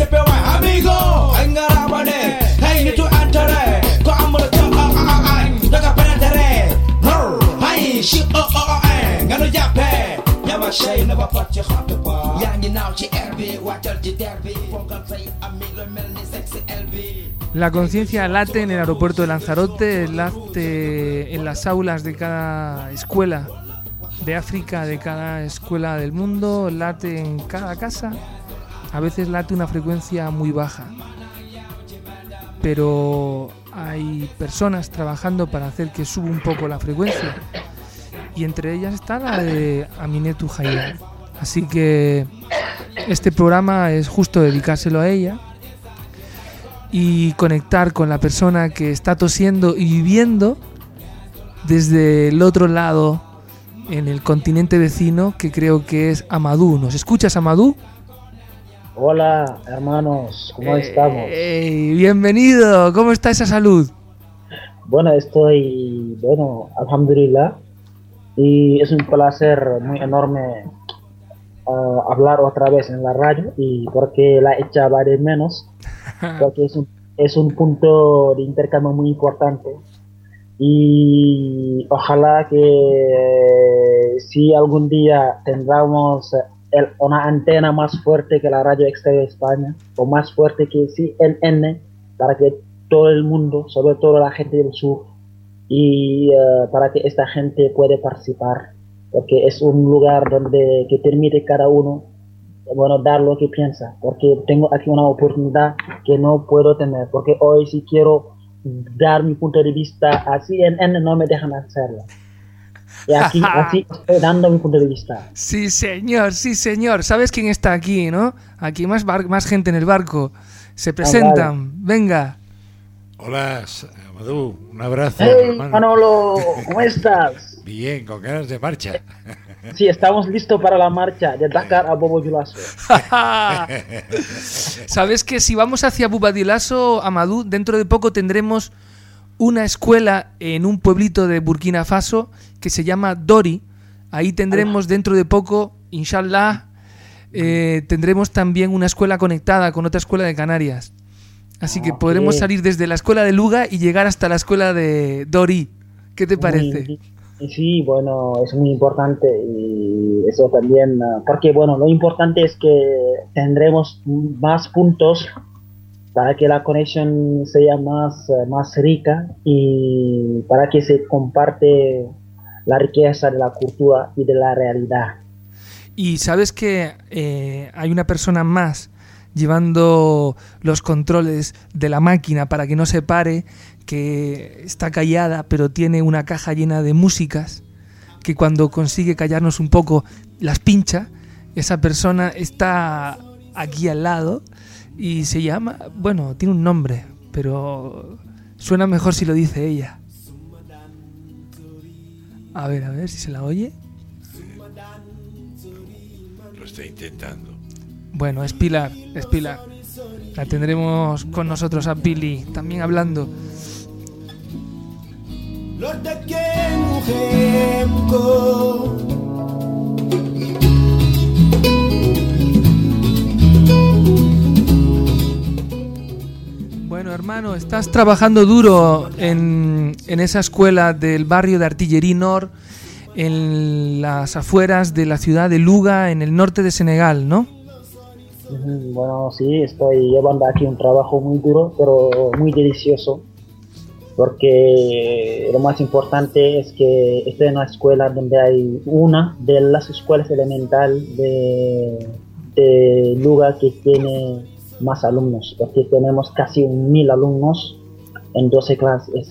La conciencia late en el aeropuerto de Lanzarote, late en las aulas de cada escuela de África, de cada escuela del mundo, late en cada casa. A veces late una frecuencia muy baja, pero hay personas trabajando para hacer que suba un poco la frecuencia, y entre ellas está la de Aminetou Haidar. Así que este programa es justo dedicárselo a ella y conectar con la persona que está tosiendo y viviendo desde el otro lado, en el continente vecino, que creo que es Amadou. ¿Nos escuchas, Amadou? Hola, hermanos, ¿cómo estamos? Bienvenido, ¿cómo está esa salud? Bueno, alhamdulillah, y es un placer muy enorme hablar otra vez en la radio, y porque la echaba de menos, porque es un punto de intercambio muy importante, y ojalá que si algún día tendremos una antena más fuerte que la radio exterior de España, o más fuerte que CNN, para que todo el mundo, sobre todo la gente del sur, y para que esta gente pueda participar, porque es un lugar donde que permite cada uno, bueno, dar lo que piensa, porque tengo aquí una oportunidad que no puedo tener, porque hoy si quiero dar mi punto de vista a CNN no me dejan hacerlo. Y así estoy dando mi punto de vista. Sí, señor, sí, señor. ¿Sabes quién está aquí, no? Aquí más gente en el barco. Se presentan. Vale. Venga. Hola, Amadou. Un abrazo. Hey, Manolo, ¿cómo estás? Bien, con ganas de marcha. Sí, estamos listos para la marcha de Dakar a Bobo Dioulasso. ¿Sabes que si vamos hacia Bobo Dioulasso, Amadou, dentro de poco tendremos una escuela en un pueblito de Burkina Faso que se llama Dori? Ahí tendremos dentro de poco, inshallah, tendremos también una escuela conectada con otra escuela de Canarias. Así que podremos salir desde la escuela de Luga y llegar hasta la escuela de Dori. ¿Qué te parece? Sí, bueno, es muy importante, y eso también, porque bueno, lo importante es que tendremos más puntos para que la conexión sea más rica, y para que se comparte la riqueza de la cultura y de la realidad. Y sabes que hay una persona más llevando los controles de la máquina para que no se pare, que está callada pero tiene una caja llena de músicas, que cuando consigue callarnos un poco las pincha. Esa persona está aquí al lado y se llama, bueno, tiene un nombre, pero suena mejor si lo dice ella. A ver si se la oye. Lo está intentando. Bueno, es Pilar. La tendremos con nosotros a Pili también hablando. Bueno, hermano, estás trabajando duro en esa escuela del barrio de Artillerie Nord, en las afueras de la ciudad de Luga, en el norte de Senegal, ¿no? Bueno, sí, estoy llevando aquí un trabajo muy duro, pero muy delicioso, porque lo más importante es que estoy en una escuela donde hay una de las escuelas elementales de Luga que tiene más alumnos, porque tenemos casi 1.000 alumnos en 12 clases.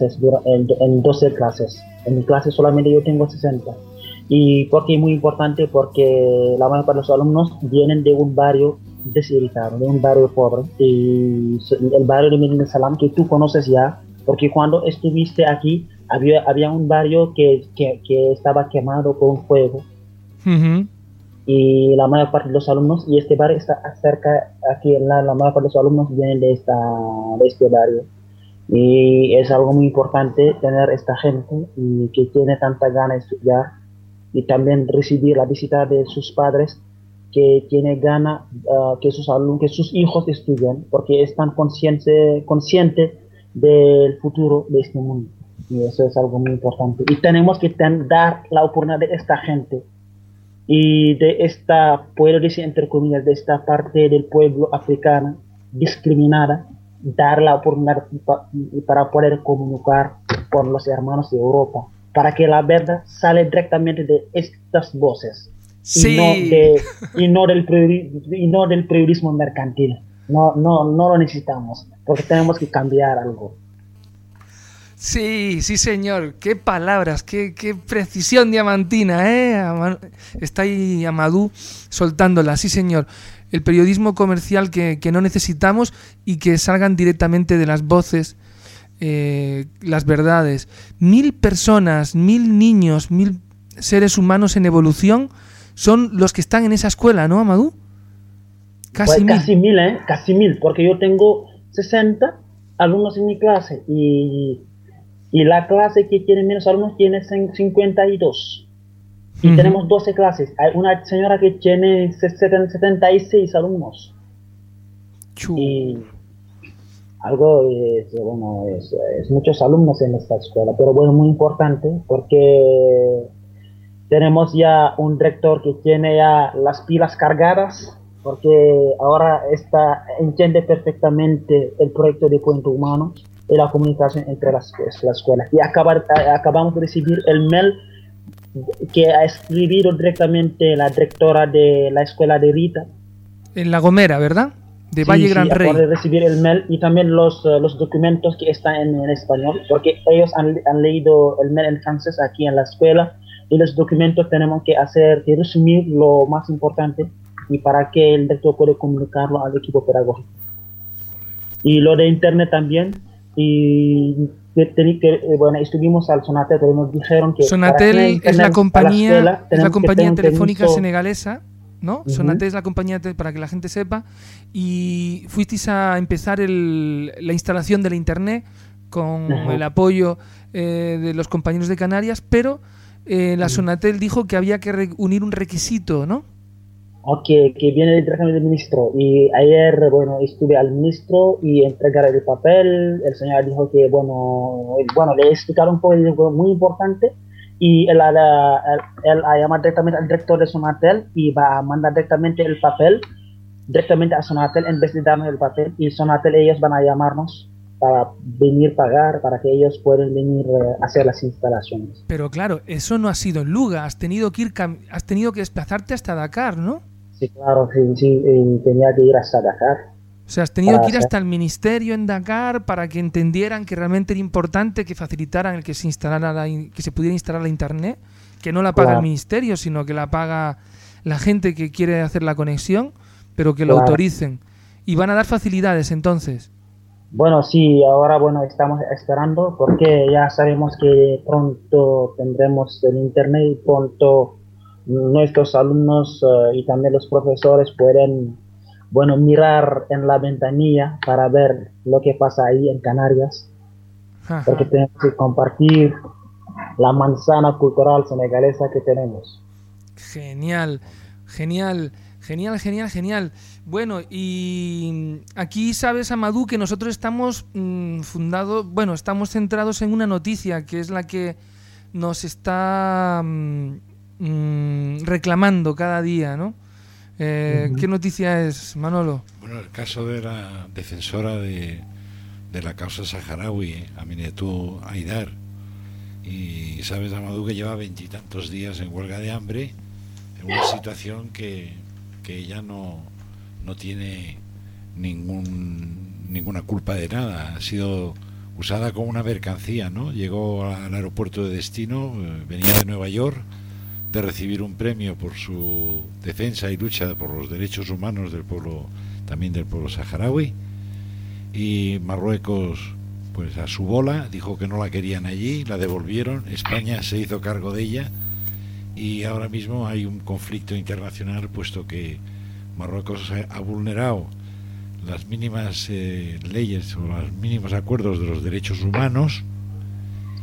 En mi clase solamente yo tengo 60. ¿Y por qué es muy importante? Porque la mayoría de los alumnos vienen de un barrio desubicado, de un barrio pobre, y el barrio de Medina Salam, que tú conoces ya, porque cuando estuviste aquí había un barrio que estaba quemado por un fuego. Uh-huh. Y la mayor parte de los alumnos, y este barrio está cerca aquí, la mayor parte de los alumnos vienen de este barrio, y es algo muy importante tener esta gente y que tiene tanta ganas de estudiar, y también recibir la visita de sus padres, que tiene ganas que sus alumnos, que sus hijos estudien, porque están conscientes del futuro de este mundo. Y eso es algo muy importante. Y tenemos que dar la oportunidad de esta gente y de esta, puedo decir entre comillas, de esta parte del pueblo africano discriminada, dar la oportunidad para poder comunicar con los hermanos de Europa, para que la verdad sale directamente de estas voces. Sí. Y no del periodismo mercantil. No lo necesitamos, porque tenemos que cambiar algo. Sí, sí señor, qué palabras, qué precisión diamantina, está ahí Amadou soltándola, sí señor. El periodismo comercial que no necesitamos y que salgan directamente de las voces, las verdades. 1000 personas, 1000 niños, 1000 seres humanos en evolución son los que están en esa escuela, ¿no, Amadou? Casi 1000, casi 1000, porque yo tengo 60 alumnos en mi clase y la clase que tiene menos alumnos tiene 52. Y tenemos 12 clases. Hay una señora que tiene 76 alumnos. Y algo es muchos alumnos en esta escuela, pero bueno, muy importante porque tenemos ya un director que tiene ya las pilas cargadas, porque ahora entiende perfectamente el proyecto de Puente Humano y la comunicación entre las escuelas. Y acabamos de recibir el mail que ha escrito directamente la directora de la escuela de Rita. En La Gomera, ¿verdad? De Valle Gran Rey. Acabo de recibir el mail y también los documentos que están en español, porque ellos han leído el mail en francés aquí en la escuela, y los documentos tenemos que resumir lo más importante y para que el director pueda comunicarlo al equipo pedagógico. Y lo de internet también. Y estuvimos al Sonatel, pero nos dijeron que Sonatel es la compañía telefónica senegalesa, ¿no? Sonatel es la compañía, para que la gente sepa, y fuisteis a empezar la instalación de la internet con el apoyo de los compañeros de Canarias, pero la Sonatel dijo que había que unir un requisito, ¿no? Que viene directamente del ministro, y ayer estuve al ministro y entregar el papel. El señor dijo que le explicaron un poco muy importante, y él ha llamado directamente al director de Sonatel y va a mandar directamente el papel directamente a Sonatel en vez de darnos el papel, y Sonatel ellos van a llamarnos para venir pagar, para que ellos puedan venir a hacer las instalaciones. Pero claro, eso no ha sido en Luga, has tenido que desplazarte hasta Dakar, ¿no? Sí, claro, sí, tenía que ir hasta Dakar. O sea, has tenido que ir hasta el ministerio en Dakar para que entendieran que realmente era importante que facilitaran el que se instalara que se pudiera instalar la internet, que no la paga el ministerio, sino que la paga la gente que quiere hacer la conexión, pero que lo autoricen. Y van a dar facilidades entonces. Bueno, sí, ahora estamos esperando, porque ya sabemos que pronto tendremos el internet y pronto nuestros alumnos y también los profesores pueden mirar en la ventanilla para ver lo que pasa ahí en Canarias. Ajá. Porque tenemos que compartir la manzana cultural senegalesa que tenemos. Genial. Bueno, y aquí sabes, Amadou, que nosotros estamos estamos centrados en una noticia que es la que nos está reclamando cada día, ¿no? ¿Qué noticia es, Manolo? Bueno, el caso de la defensora de la causa saharaui, Aminetou Haidar. Y sabes, Amadou, que lleva 20 y tantos días en huelga de hambre, en una situación que ella no tiene ninguna culpa de nada. Ha sido usada como una mercancía, ¿no? Llegó al aeropuerto de destino, venía de Nueva York, de recibir un premio por su defensa y lucha por los derechos humanos del pueblo saharaui, y Marruecos, pues a su bola, dijo que no la querían allí, la devolvieron. España se hizo cargo de ella, y ahora mismo hay un conflicto internacional, puesto que Marruecos ha vulnerado las mínimas leyes o los mínimos acuerdos de los derechos humanos,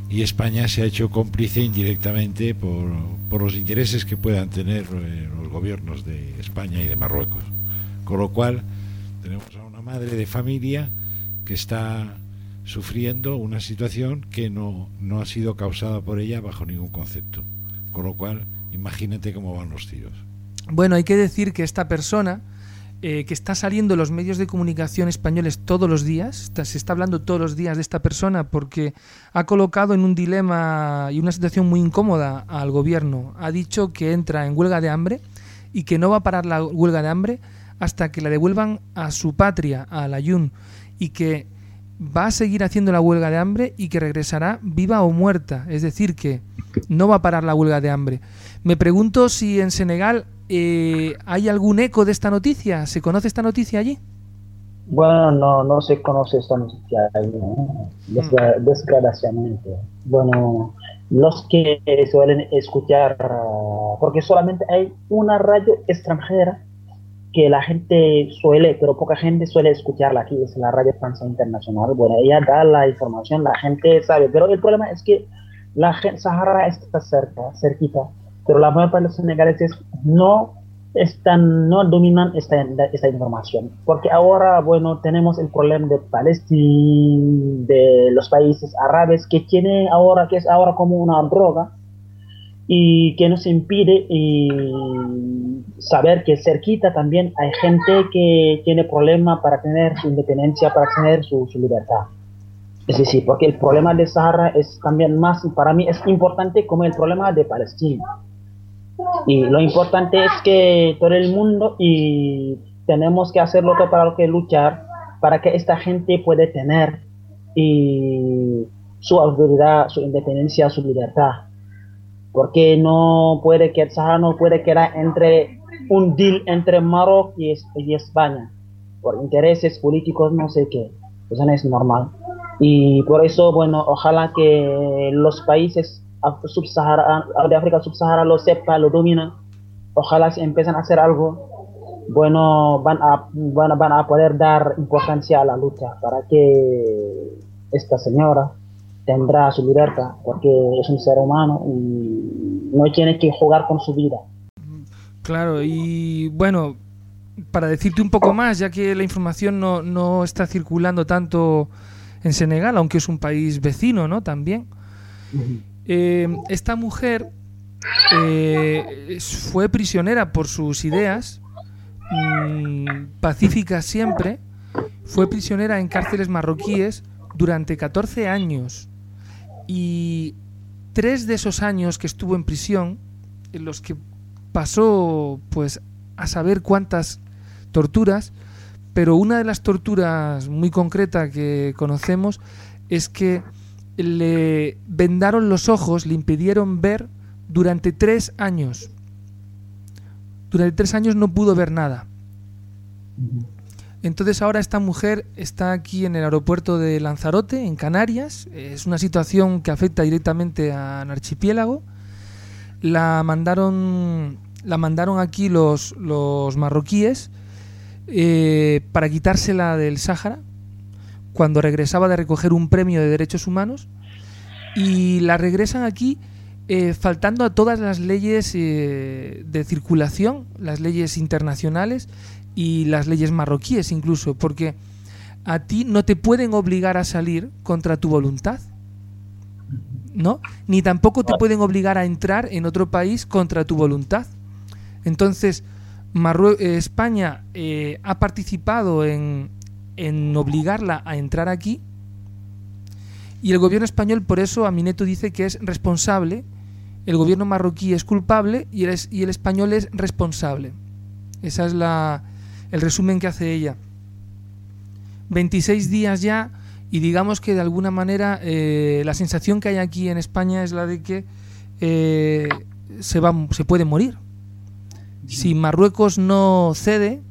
y España se ha hecho cómplice indirectamente por los intereses que puedan tener los gobiernos de España y de Marruecos. Con lo cual tenemos a una madre de familia que está sufriendo una situación que no ha sido causada por ella bajo ningún concepto. Con lo cual, imagínate cómo van los tiros. Bueno, hay que decir que esta persona, que está saliendo en los medios de comunicación españoles todos los días, se está hablando todos los días de esta persona porque ha colocado en un dilema y una situación muy incómoda al gobierno. Ha dicho que entra en huelga de hambre y que no va a parar la huelga de hambre hasta que la devuelvan a su patria, a Layún, y que va a seguir haciendo la huelga de hambre y que regresará viva o muerta. Es decir, que no va a parar la huelga de hambre. Me pregunto si en Senegal ¿hay algún eco de esta noticia? ¿Se conoce esta noticia allí? Bueno, no se conoce esta noticia ahí, ¿no? Desgraciadamente. Bueno, los que suelen escuchar, porque solamente hay una radio extranjera que la gente suele, pero poca gente suele escucharla aquí, es la Radio Francia Internacional. Bueno, ella da la información, la gente sabe, pero el problema es que la gente, Sahara está cerquita, pero la mayor parte de los senegaleses no dominan esta información, porque ahora, bueno, tenemos el problema de Palestina, de los países árabes, que es ahora como una droga, y que nos impide saber que cerquita también hay gente que tiene problemas para tener su independencia, para tener su libertad. Es decir, porque el problema de Sahara es también más, para mí es importante como el problema de Palestina. Y lo importante es que todo el mundo, y tenemos que hacer lo que para lo que luchar, para que esta gente pueda tener su autoridad, su independencia, su libertad. Porque el Sahara no puede quedar entre un deal entre Marruecos y España, por intereses políticos, no sé qué. Eso no es normal. Y por eso, bueno, ojalá que los países de África subsahariana lo sepan, lo dominan. Ojalá se empiecen a hacer algo. Bueno, van a poder dar importancia a la lucha para que esta señora tendrá su libertad, porque es un ser humano y no tiene que jugar con su vida. Claro, y bueno, para decirte un poco más, ya que la información no está circulando tanto en Senegal, aunque es un país vecino, ¿no? También. Esta mujer fue prisionera por sus ideas, pacíficas siempre. Fue prisionera en cárceles marroquíes durante 14 años. Y 3 de esos años que estuvo en prisión, en los que pasó pues a saber cuántas torturas, pero una de las torturas muy concretas que conocemos es que le vendaron los ojos, le impidieron ver durante 3 años. Durante 3 años no pudo ver nada. Entonces ahora esta mujer está aquí en el aeropuerto de Lanzarote, en Canarias. Es una situación que afecta directamente al archipiélago. La mandaron aquí los marroquíes para quitársela del Sáhara cuando regresaba de recoger un premio de derechos humanos, y la regresan aquí faltando a todas las leyes de circulación, las leyes internacionales y las leyes marroquíes incluso, porque a ti no te pueden obligar a salir contra tu voluntad, ¿no? Ni tampoco te pueden obligar a entrar en otro país contra tu voluntad. Entonces España ha participado en obligarla a entrar aquí, y el gobierno español por eso Amineto dice que es responsable. El gobierno marroquí es culpable y el español es responsable. Esa es el resumen que hace ella. 26 días ya, y digamos que de alguna manera la sensación que hay aquí en España es la de que se puede morir. Si Marruecos no cede,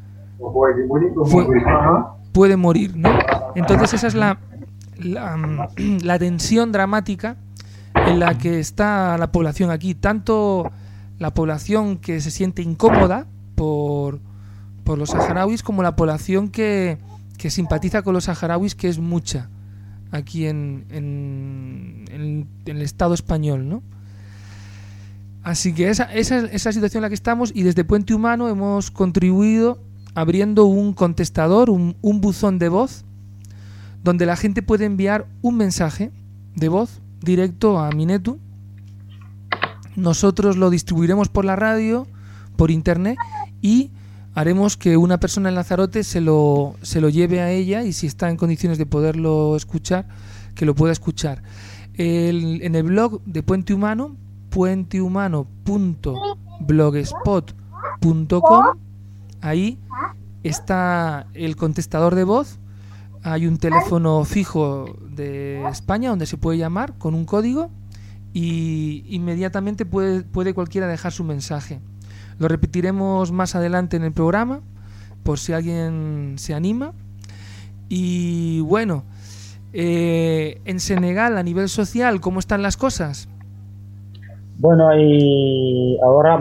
puede morir, ¿no? Entonces esa es la tensión dramática en la que está la población aquí, tanto la población que se siente incómoda por los saharauis como la población que simpatiza con los saharauis, que es mucha aquí en el Estado español, ¿no? Así que esa situación en la que estamos, y desde Puente Humano hemos contribuido abriendo un contestador, un buzón de voz, donde la gente puede enviar un mensaje de voz directo a Minetu. Nosotros lo distribuiremos por la radio, por internet, y haremos que una persona en Lanzarote se lo lleve a ella, y si está en condiciones de poderlo escuchar, que lo pueda escuchar. En el blog de Puente Humano, puentehumano.blogspot.com, ahí está el contestador de voz. Hay un teléfono fijo de España donde se puede llamar con un código, y inmediatamente puede cualquiera dejar su mensaje. Lo repetiremos más adelante en el programa por si alguien se anima. Y bueno, en Senegal, a nivel social, ¿cómo están las cosas? Bueno, y ahora,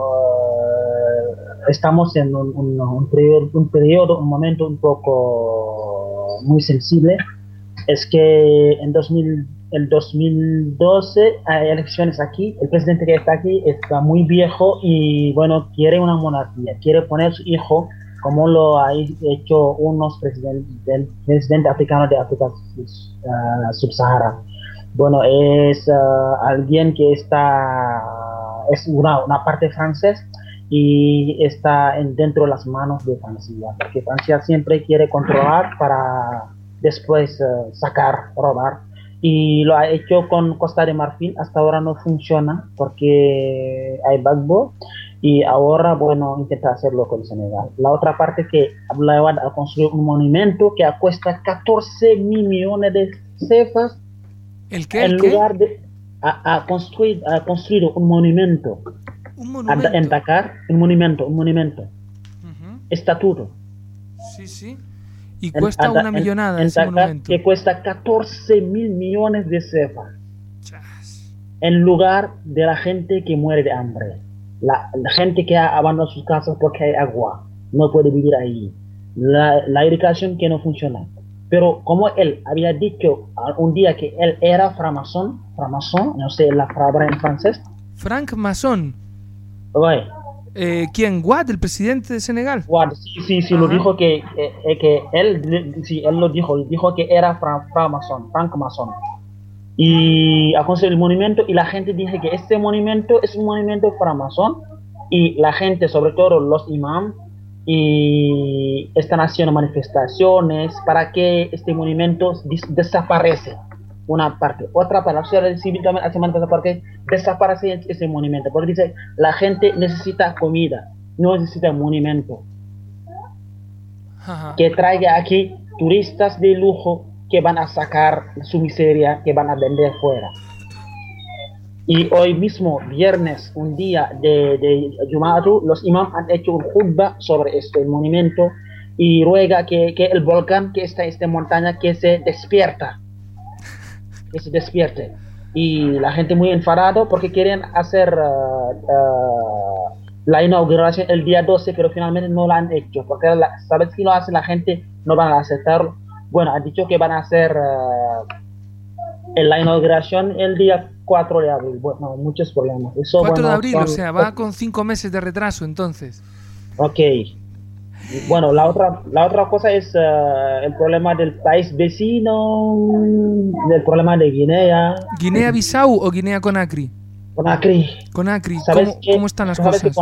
estamos en un periodo, un momento un poco muy sensible. Es que en 2012 hay elecciones aquí. El presidente que está aquí está muy viejo y, bueno, quiere una monarquía. Quiere poner su hijo, como lo ha hecho unos presidentes africanos de África subsahara. Bueno, es alguien que es una parte francés, y está dentro de las manos de Francia, porque Francia siempre quiere controlar para después robar, y lo ha hecho con Costa de Marfil. Hasta ahora no funciona porque hay Gbagbo, y ahora, bueno, intenta hacerlo con Senegal. La otra parte, que hablaba de construir un monumento que cuesta 14 mil millones de cefas. ¿El qué? En lugar de construir un monumento. ¿Un monumento? En Dakar, un monumento. Uh-huh. Estatuto. Sí. Y cuesta una millonada en ese Dakar, monumento. que cuesta 14 mil millones de cefas. Chas. En lugar de la gente que muere de hambre. La gente que ha abandonado sus casas porque hay agua. No puede vivir ahí. La irrigación que no funciona. Pero como él había dicho un día que él era framasón, no sé la palabra en francés. Frank Masson. Ouais. ¿Quién? Wade, el presidente de Senegal. Wade, sí, lo dijo él lo dijo que era Frank Masson. Y ha construido el monumento, y la gente dice que este monumento es un monumento framasón, y la gente, sobre todo los imams, y están haciendo manifestaciones para que este monumento desaparece. Una parte. Otra parte, la sociedad civil también hace manifestaciones para que desaparece ese monumento, porque dice, la gente necesita comida, no necesita monumento. Ajá. Que traiga aquí turistas de lujo que van a sacar su miseria, que van a vender fuera. Y hoy mismo, viernes, un día de Jumatu, los imams han hecho un khutbah sobre este monumento, y ruega que el volcán que está en esta montaña que se despierte. Y la gente muy enfadada porque quieren hacer la inauguración el día 12, pero finalmente no la han hecho, porque sabes si lo hace la gente no van a aceptarlo. Bueno, han dicho que van a hacer la inauguración el día 4 de abril. Bueno, muchos problemas. Eso, 4 de abril, o sea, va con 5 meses de retraso entonces. Ok. Bueno, la otra cosa es el problema del país vecino, del problema de Guinea. ¿Guinea-Bissau o Guinea-Conakry? Conakry. ¿Cómo están las cosas?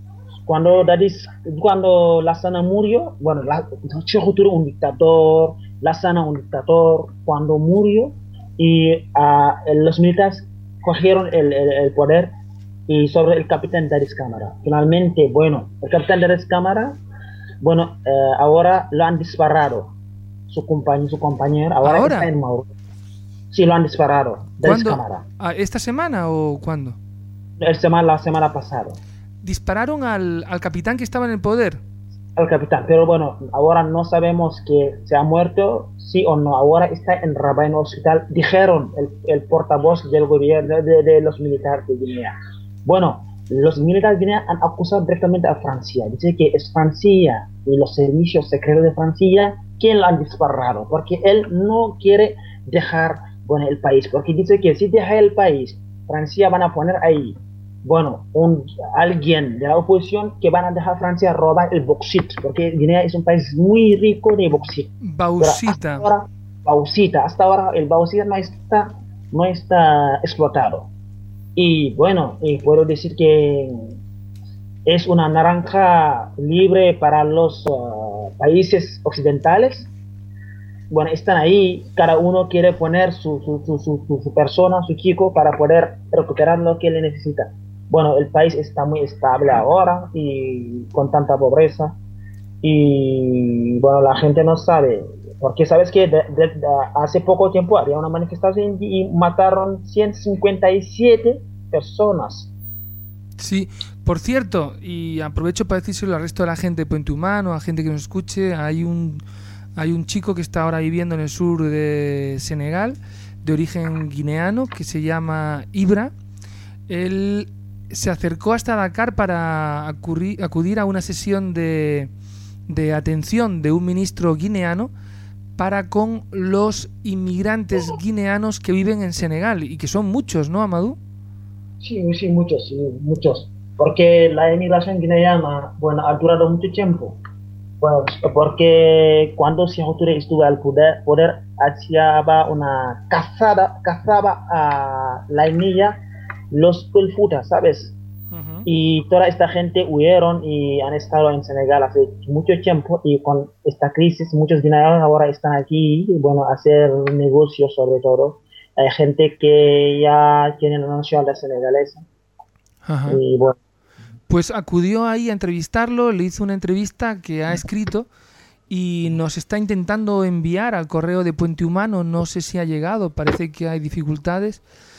Cuando Lassana murió, bueno, Sékou Touré un dictador, Lassana un dictador, cuando murió, y los militares cogieron el poder, y sobre el capitán Dadis Camara. Finalmente, bueno, el capitán Dadis Camara, bueno, ahora lo han disparado, su compañero, ahora está en Mauro. Sí, lo han disparado. ¿Cuándo? ¿Esta semana o cuándo? La semana pasada. ¿Dispararon al capitán que estaba en el poder? Al capitán, pero bueno, ahora no sabemos que se ha muerto, sí o no. Ahora está en Rabat, en el hospital. Dijeron el portavoz del gobierno de los militares de Guinea. Bueno, los militares de Guinea han acusado directamente a Francia. Dice que es Francia y los servicios secretos de Francia quien lo han disparado, porque él no quiere dejar, bueno, el país, porque dice que si deja el país, Francia van a poner ahí, bueno, alguien de la oposición que van a dejar Francia robar el bauxite, porque Guinea es un país muy rico de bauxite. Bauxita. Hasta ahora el bauxita no está explotado. Y bueno, y puedo decir que es una naranja libre para los países occidentales. Bueno, están ahí, cada uno quiere poner su persona, su chico, para poder recuperar lo que le necesita. Bueno, el país está muy estable ahora y con tanta pobreza. Y bueno, la gente no sabe, porque sabes que hace poco tiempo había una manifestación y mataron 157 personas. Sí, por cierto, y aprovecho para decírselo al resto de la gente de Puente Humano, a gente que nos escuche, hay un chico que está ahora viviendo en el sur de Senegal, de origen guineano, que se llama Ibra. Él se acercó hasta Dakar para acudir a una sesión de atención de un ministro guineano para con los inmigrantes guineanos que viven en Senegal, y que son muchos, ¿no, Amadou? Sí, muchos. Porque la inmigración guineana, bueno, ha durado mucho tiempo. Pues, porque cuando Sékou Touré estuvo al poder hacía una cazaba a la etnia, los Kulfuta, ¿sabes? Uh-huh. Y toda esta gente huyeron y han estado en Senegal hace mucho tiempo, y con esta crisis muchos guineanos ahora están aquí, bueno, a hacer negocios sobre todo. Hay gente que ya tiene la nacionalidad senegalesa. Uh-huh. Y bueno, pues acudió ahí a entrevistarlo, le hizo una entrevista que ha escrito y nos está intentando enviar al correo de Puente Humano. No sé si ha llegado, parece que hay dificultades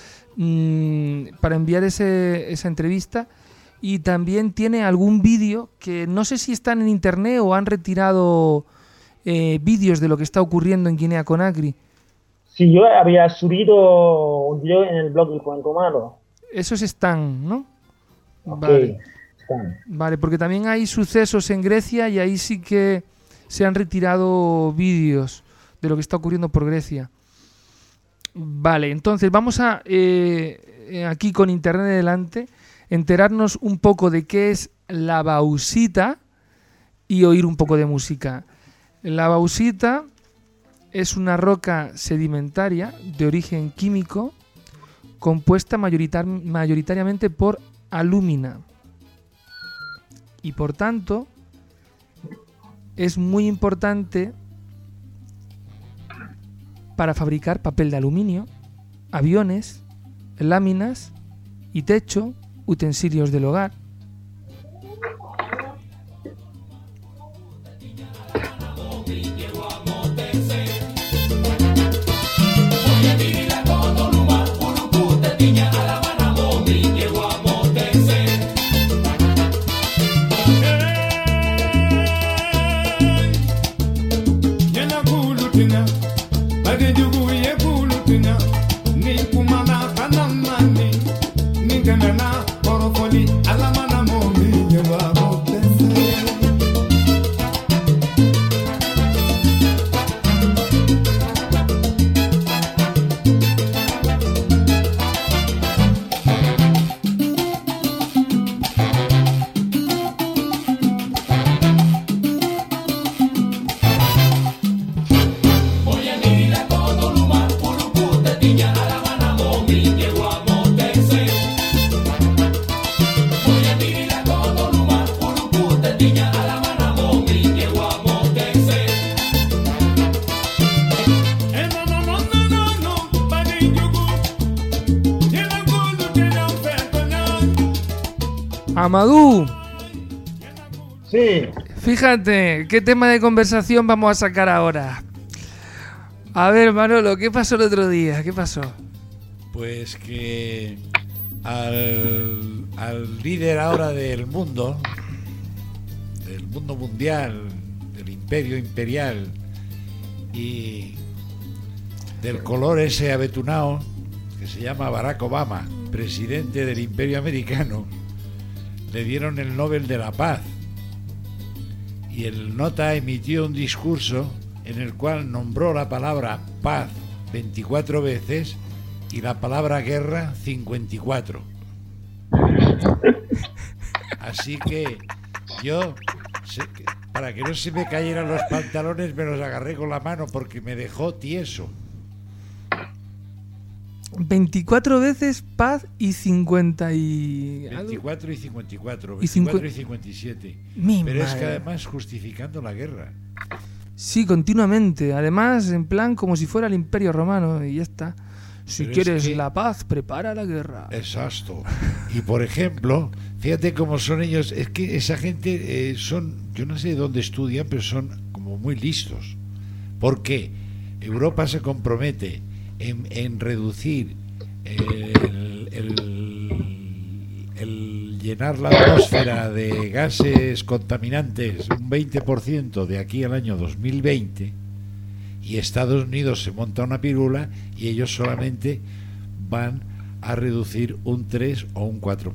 para enviar esa entrevista. Y también tiene algún vídeo que no sé si están en internet o han retirado vídeos de lo que está ocurriendo en Guinea Conakry. Sí, yo había subido un video en el blog de Puente Humano. Esos están, ¿no? Okay. Vale, porque también hay sucesos en Grecia y ahí sí que se han retirado vídeos de lo que está ocurriendo por Grecia. Vale, entonces vamos a, aquí con internet delante, enterarnos un poco de qué es la bauxita y oír un poco de música. La bauxita es una roca sedimentaria de origen químico compuesta mayoritariamente por alúmina, y por tanto es muy importante para fabricar papel de aluminio, aviones, láminas y techo, utensilios del hogar. Amadou. Sí. Fíjate, ¿qué tema de conversación vamos a sacar ahora? A ver, Manolo, ¿qué pasó el otro día? ¿Qué pasó? Pues que al líder ahora del mundo mundial, del imperio imperial y del color ese abetunado, que se llama Barack Obama, presidente del imperio americano, le dieron el Nobel de la Paz, y el nota emitió un discurso en el cual nombró la palabra paz 24 veces y la palabra guerra 54. Así que yo, para que no se me cayeran los pantalones, me los agarré con la mano porque me dejó tieso. 24 veces paz y 50 y... 24 y 54, Y 24 y 57. Mi Pero es madre. que además justificando la guerra. Sí, continuamente. Además, en plan como si fuera el Imperio Romano y ya está. Si Pero quieres es que- la paz, prepara la guerra. Exacto. Y por ejemplo, fíjate cómo son ellos. Es que esa gente son, yo no sé de dónde estudian, pero son como muy listos. Porque Europa se compromete en reducir el llenar la atmósfera de gases contaminantes un 20% de aquí al año 2020, y Estados Unidos se monta una pirula y ellos solamente van a reducir un 3 o un 4%.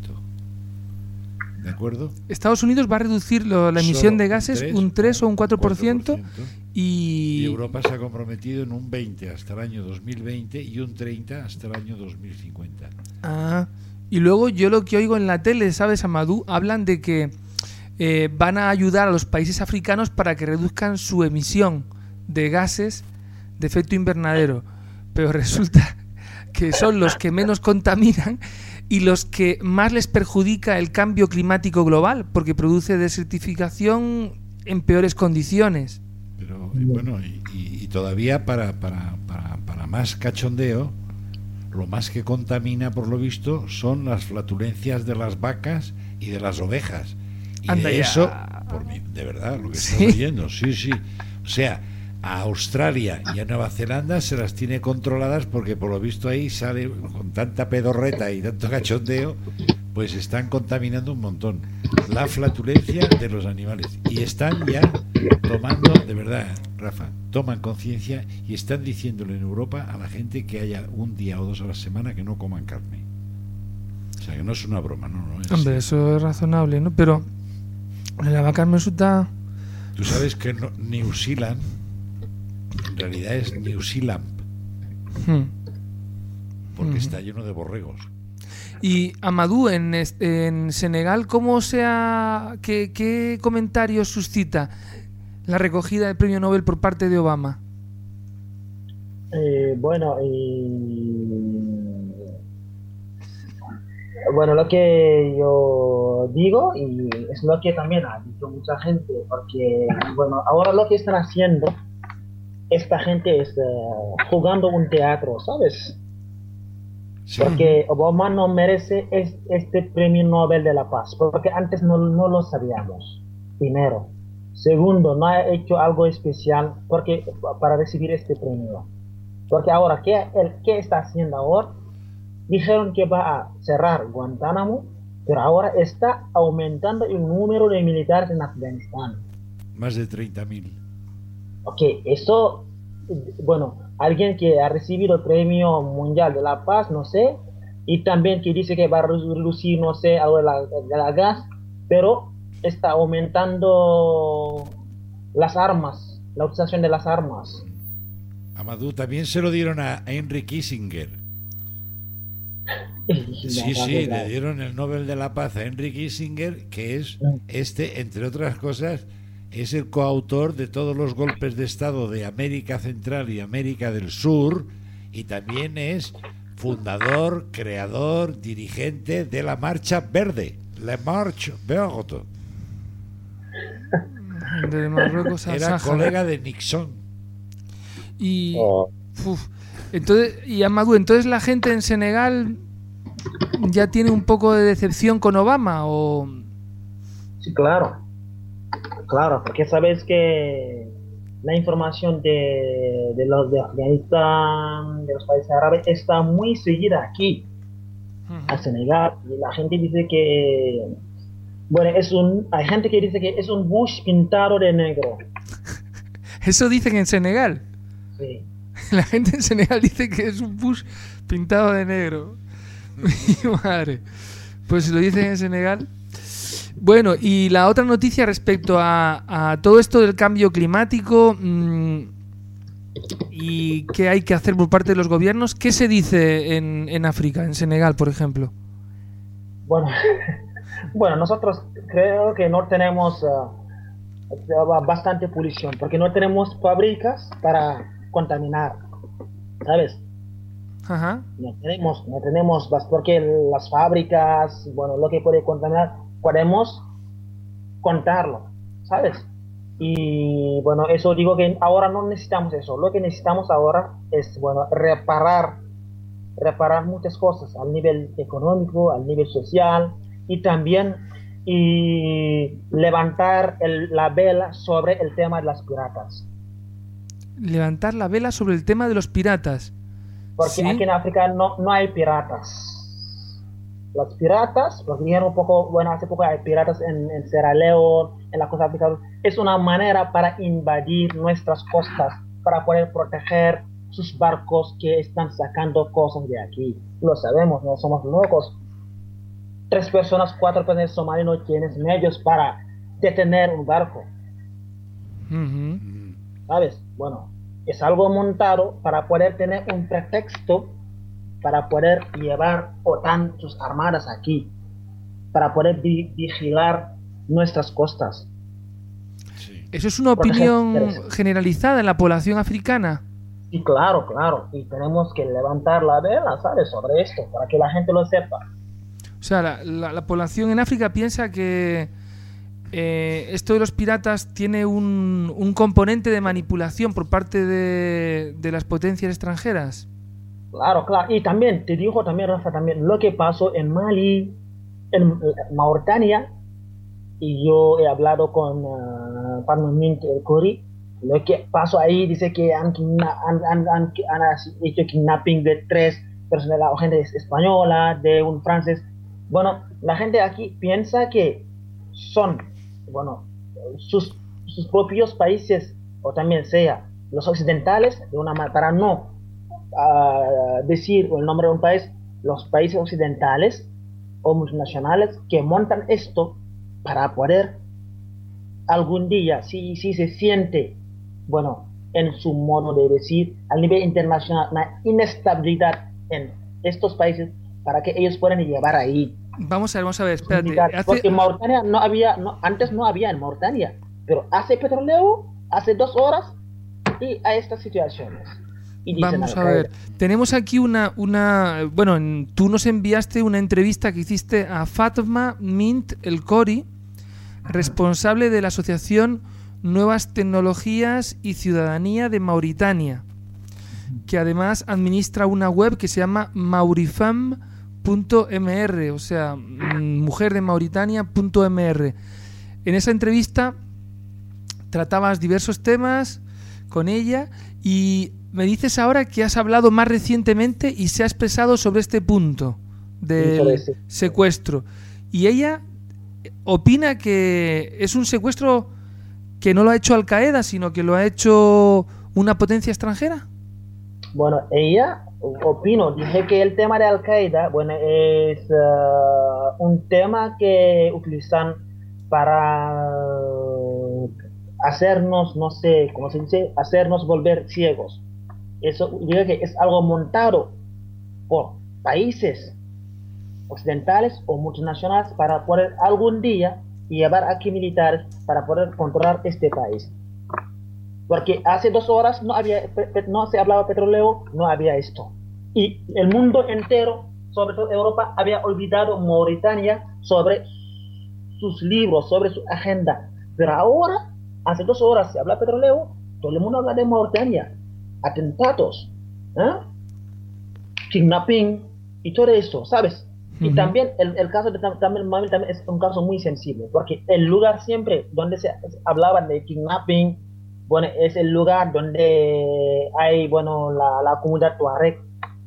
¿De acuerdo? Estados Unidos va a reducir la emisión Solo de gases un 3 o un 4%. Y Y Europa se ha comprometido en un 20 hasta el año 2020 y un 30 hasta el año 2050. y luego yo lo que oigo en la tele, ¿sabes, Amadou? Hablan de que van a ayudar a los países africanos para que reduzcan su emisión de gases de efecto invernadero. Pero resulta que son los que menos contaminan y los que más les perjudica el cambio climático global, porque produce desertificación en peores condiciones. Pero bueno, y todavía para más cachondeo, lo más que contamina, por lo visto, son las flatulencias de las vacas y de las ovejas. Y Anda de ya. eso, de verdad, lo que ¿Sí? estás oyendo, sí. O sea, a Australia y a Nueva Zelanda se las tiene controladas porque por lo visto ahí sale con tanta pedorreta y tanto cachondeo, pues están contaminando un montón la flatulencia de los animales y están ya tomando, de verdad, Rafa, toman conciencia y están diciéndole en Europa a la gente que haya un día o 2 a la semana que no coman carne. O sea, que no es una broma, no es. Hombre, eso es razonable, ¿no? Pero la vaca me resulta... Tú sabes que New Zealand en realidad es New Zealand porque está lleno de borregos. Y Amadou, en Senegal, ¿qué comentarios suscita la recogida del premio Nobel por parte de Obama? Bueno, lo que yo digo y es lo que también ha dicho mucha gente, porque bueno, ahora lo que están haciendo esta gente es jugando un teatro, ¿sabes? Sí. Porque Obama no merece este premio Nobel de la Paz, porque antes no lo sabíamos, primero. Segundo, no ha hecho algo especial para recibir este premio. Porque ahora, ¿qué está haciendo ahora? Dijeron que va a cerrar Guantánamo, pero ahora está aumentando el número de militares en Afganistán. Más de 30.000. Ok, eso, bueno, alguien que ha recibido el premio mundial de la paz, no sé, y también que dice que va a reducir, no sé, algo de la gas, pero está aumentando las armas, la utilización de las armas. Amadou, también se lo dieron a Henry Kissinger. Sí, le dieron el Nobel de la Paz a Henry Kissinger, que es entre otras cosas, es el coautor de todos los golpes de Estado de América Central y América del Sur, y también es fundador, creador, dirigente de la Marcha Verde, la Marche Verte. De Marruecos a Era Sáhara. colega de Nixon. Y Amadou, entonces la gente en Senegal ya tiene un poco de decepción con Obama, ¿o? Sí, claro, porque sabes que la información de los de Afganistán, de los países árabes, está muy seguida aquí, a Senegal, y la gente dice que, bueno, hay gente que dice que es un Bush pintado de negro. Eso dicen en Senegal. Sí. La gente en Senegal dice que es un Bush pintado de negro. Mi madre. Pues si lo dicen en Senegal. Bueno, y la otra noticia respecto a todo esto del cambio climático, ¿Y qué hay que hacer por parte de los gobiernos? ¿Qué se dice en África, en Senegal, por ejemplo? Bueno, bueno, nosotros creo que no tenemos bastante polución, porque no tenemos fábricas para contaminar, ¿sabes? Ajá. No tenemos, porque las fábricas, bueno, lo que puede contaminar, podemos contarlo, ¿sabes? Y bueno, eso digo que ahora no necesitamos eso. Lo que necesitamos ahora es, bueno, reparar muchas cosas al nivel económico, al nivel social y también levantar la vela sobre el tema de las piratas. Levantar la vela sobre el tema de los piratas. Porque aquí ¿Sí? en África no hay piratas. Los piratas, porque dijeron un poco, bueno, hace poco hay piratas en Sierra Leone, en la costa africana, es una manera para invadir nuestras costas, para poder proteger sus barcos que están sacando cosas de aquí. Lo sabemos, no somos locos. 3 personas, 4 personas somalíes no tienen medios para detener un barco, Ujú. ¿sabes? Bueno, es algo montado para poder tener un pretexto para poder llevar OTAN sus armadas aquí, para poder vigilar nuestras costas, Sí. ¿Eso es una proteger sus opinión intereses. generalizada en la población africana? Y claro, claro, y tenemos que levantar la vela, ¿sabes? Sobre esto, para que la gente lo sepa. O sea, la población en África piensa que esto de los piratas tiene un componente de manipulación por parte de las potencias extranjeras. Claro, claro. Y también, te dijo también, Rafa, también lo que pasó en Mali, en Mauritania, y yo he hablado con Parliament el Curi. Lo que pasó ahí dice que han hecho kidnapping de 3 personas, de la gente española, de un francés. Bueno, la gente aquí piensa que son, bueno, sus propios países, o también sea los occidentales, de una para no decir el nombre de un país, los países occidentales o multinacionales que montan esto para poder algún día, si se siente, bueno, en su modo de decir, a nivel internacional, una inestabilidad en estos países para que ellos puedan llevar ahí Vamos a ver, sus espérate. militares. Porque en Mauritania no había, antes no había en Mauritania, pero hace petróleo, hace 2 horas y a estas situaciones. Y dicen Vamos a ver. Al-Qaeda. Tenemos aquí bueno, tú nos enviaste una entrevista que hiciste a Fatma Mint El Khoury, responsable de la asociación Nuevas Tecnologías y Ciudadanía de Mauritania, que además administra una web que se llama maurifam.mr, o sea, mujerdemauritania.mr. En esa entrevista tratabas diversos temas con ella y me dices ahora que has hablado más recientemente y se ha expresado sobre este punto del secuestro. Y ella opina que es un secuestro que no lo ha hecho Al-Qaeda, sino que lo ha hecho una potencia extranjera. Bueno, ella, dije que el tema de Al-Qaeda, bueno, es un tema que utilizan para hacernos, no sé, ¿cómo se dice? Hacernos volver ciegos. Eso, digo que es algo montado por países occidentales o multinacionales para poder algún día llevar aquí militares para poder controlar este país. Porque hace 2 horas no se hablaba de petróleo, no había esto. Y el mundo entero, sobre todo Europa, había olvidado Mauritania sobre sus libros, sobre su agenda. Pero ahora, hace 2 horas se habla de petróleo, todo el mundo habla de Mauritania. Atentados, kidnapping y todo eso, ¿sabes? Y también el caso de también es un caso muy sensible, porque el lugar siempre donde se hablaba de kidnapping, bueno, es el lugar donde hay, bueno, la comunidad Tuareg,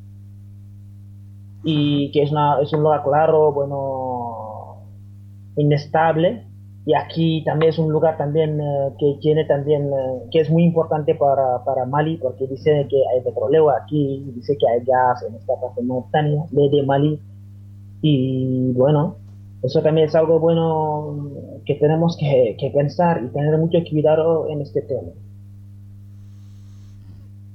y que es un lugar, claro, bueno, inestable. Y aquí también es un lugar también que tiene también, que es muy importante para Mali, porque dice que hay petróleo aquí, dice que hay gas en esta parte de Mauritania, de Mali. Y bueno, eso también es algo bueno que tenemos que pensar y tener mucho cuidado en este tema.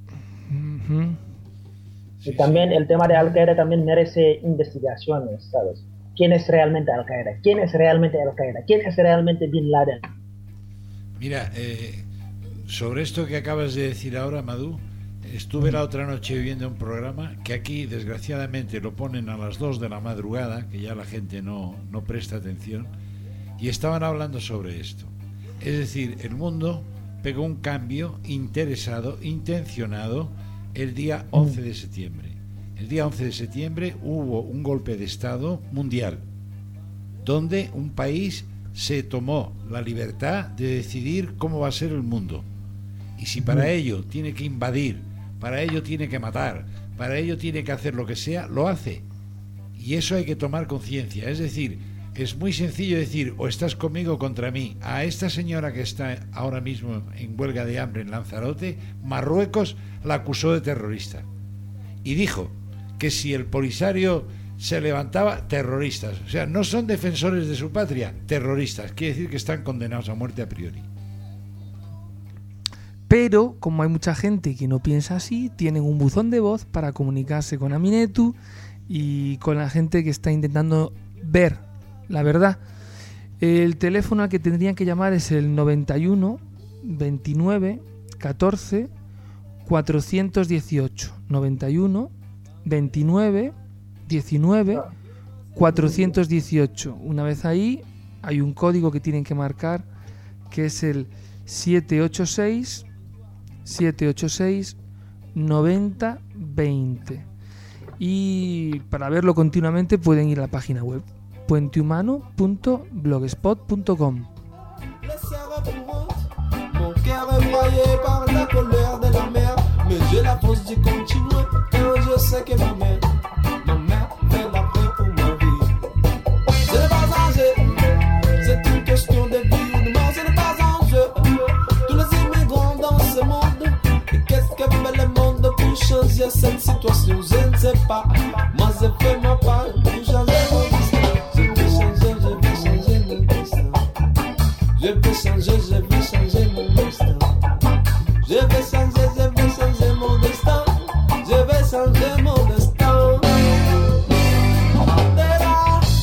Y también el tema de Al-Qaeda también merece investigaciones, ¿sabes? ¿Quién es realmente Al-Qaeda? ¿Quién es realmente Al-Qaeda? ¿Quién es realmente Bin Laden? Mira, sobre esto que acabas de decir ahora, Madú, estuve la otra noche viendo un programa que aquí desgraciadamente lo ponen a las 2 de la madrugada, que ya la gente no presta atención, y estaban hablando sobre esto. Es decir, el mundo pegó un cambio interesado, intencionado, el día 11 de septiembre. El día 11 de septiembre hubo un golpe de Estado mundial, donde un país se tomó la libertad de decidir cómo va a ser el mundo. Y si para ello tiene que invadir, para ello tiene que matar, para ello tiene que hacer lo que sea, lo hace. Y eso hay que tomar conciencia. Es decir, es muy sencillo decir, o estás conmigo o contra mí. A esta señora que está ahora mismo en huelga de hambre en Lanzarote, Marruecos la acusó de terrorista. Y dijo que si el Polisario se levantaba, terroristas. O sea, no son defensores de su patria, terroristas. Quiere decir que están condenados a muerte a priori. Pero, como hay mucha gente que no piensa así, tienen un buzón de voz para comunicarse con Aminetu y con la gente que está intentando ver la verdad. El teléfono al que tendrían que llamar es el 91 29 14 418. 91 29 19 418. Una vez ahí hay un código que tienen que marcar, que es el 786 90 20. Y para verlo continuamente pueden ir a la página web puentehumano.blogspot.com. Mon cœur est broyé par la colère de la mer, mais j'ai la force de continuer, car je sais que ma mère fait la paix pour ma vie. Ce n'est pas un jeu, c'est une question de vie ou de mort, ce n'est pas un jeu. Tous les immigrants dans ce monde, et qu'est-ce que fait le monde pour changer cette situation, je ne sais pas. Moi je fais ma part pour changer mon destin. Je vais changer mon destin. Je vais changer mon destin. Je vais changer mon destin. Je vais changer mon destin. Patera,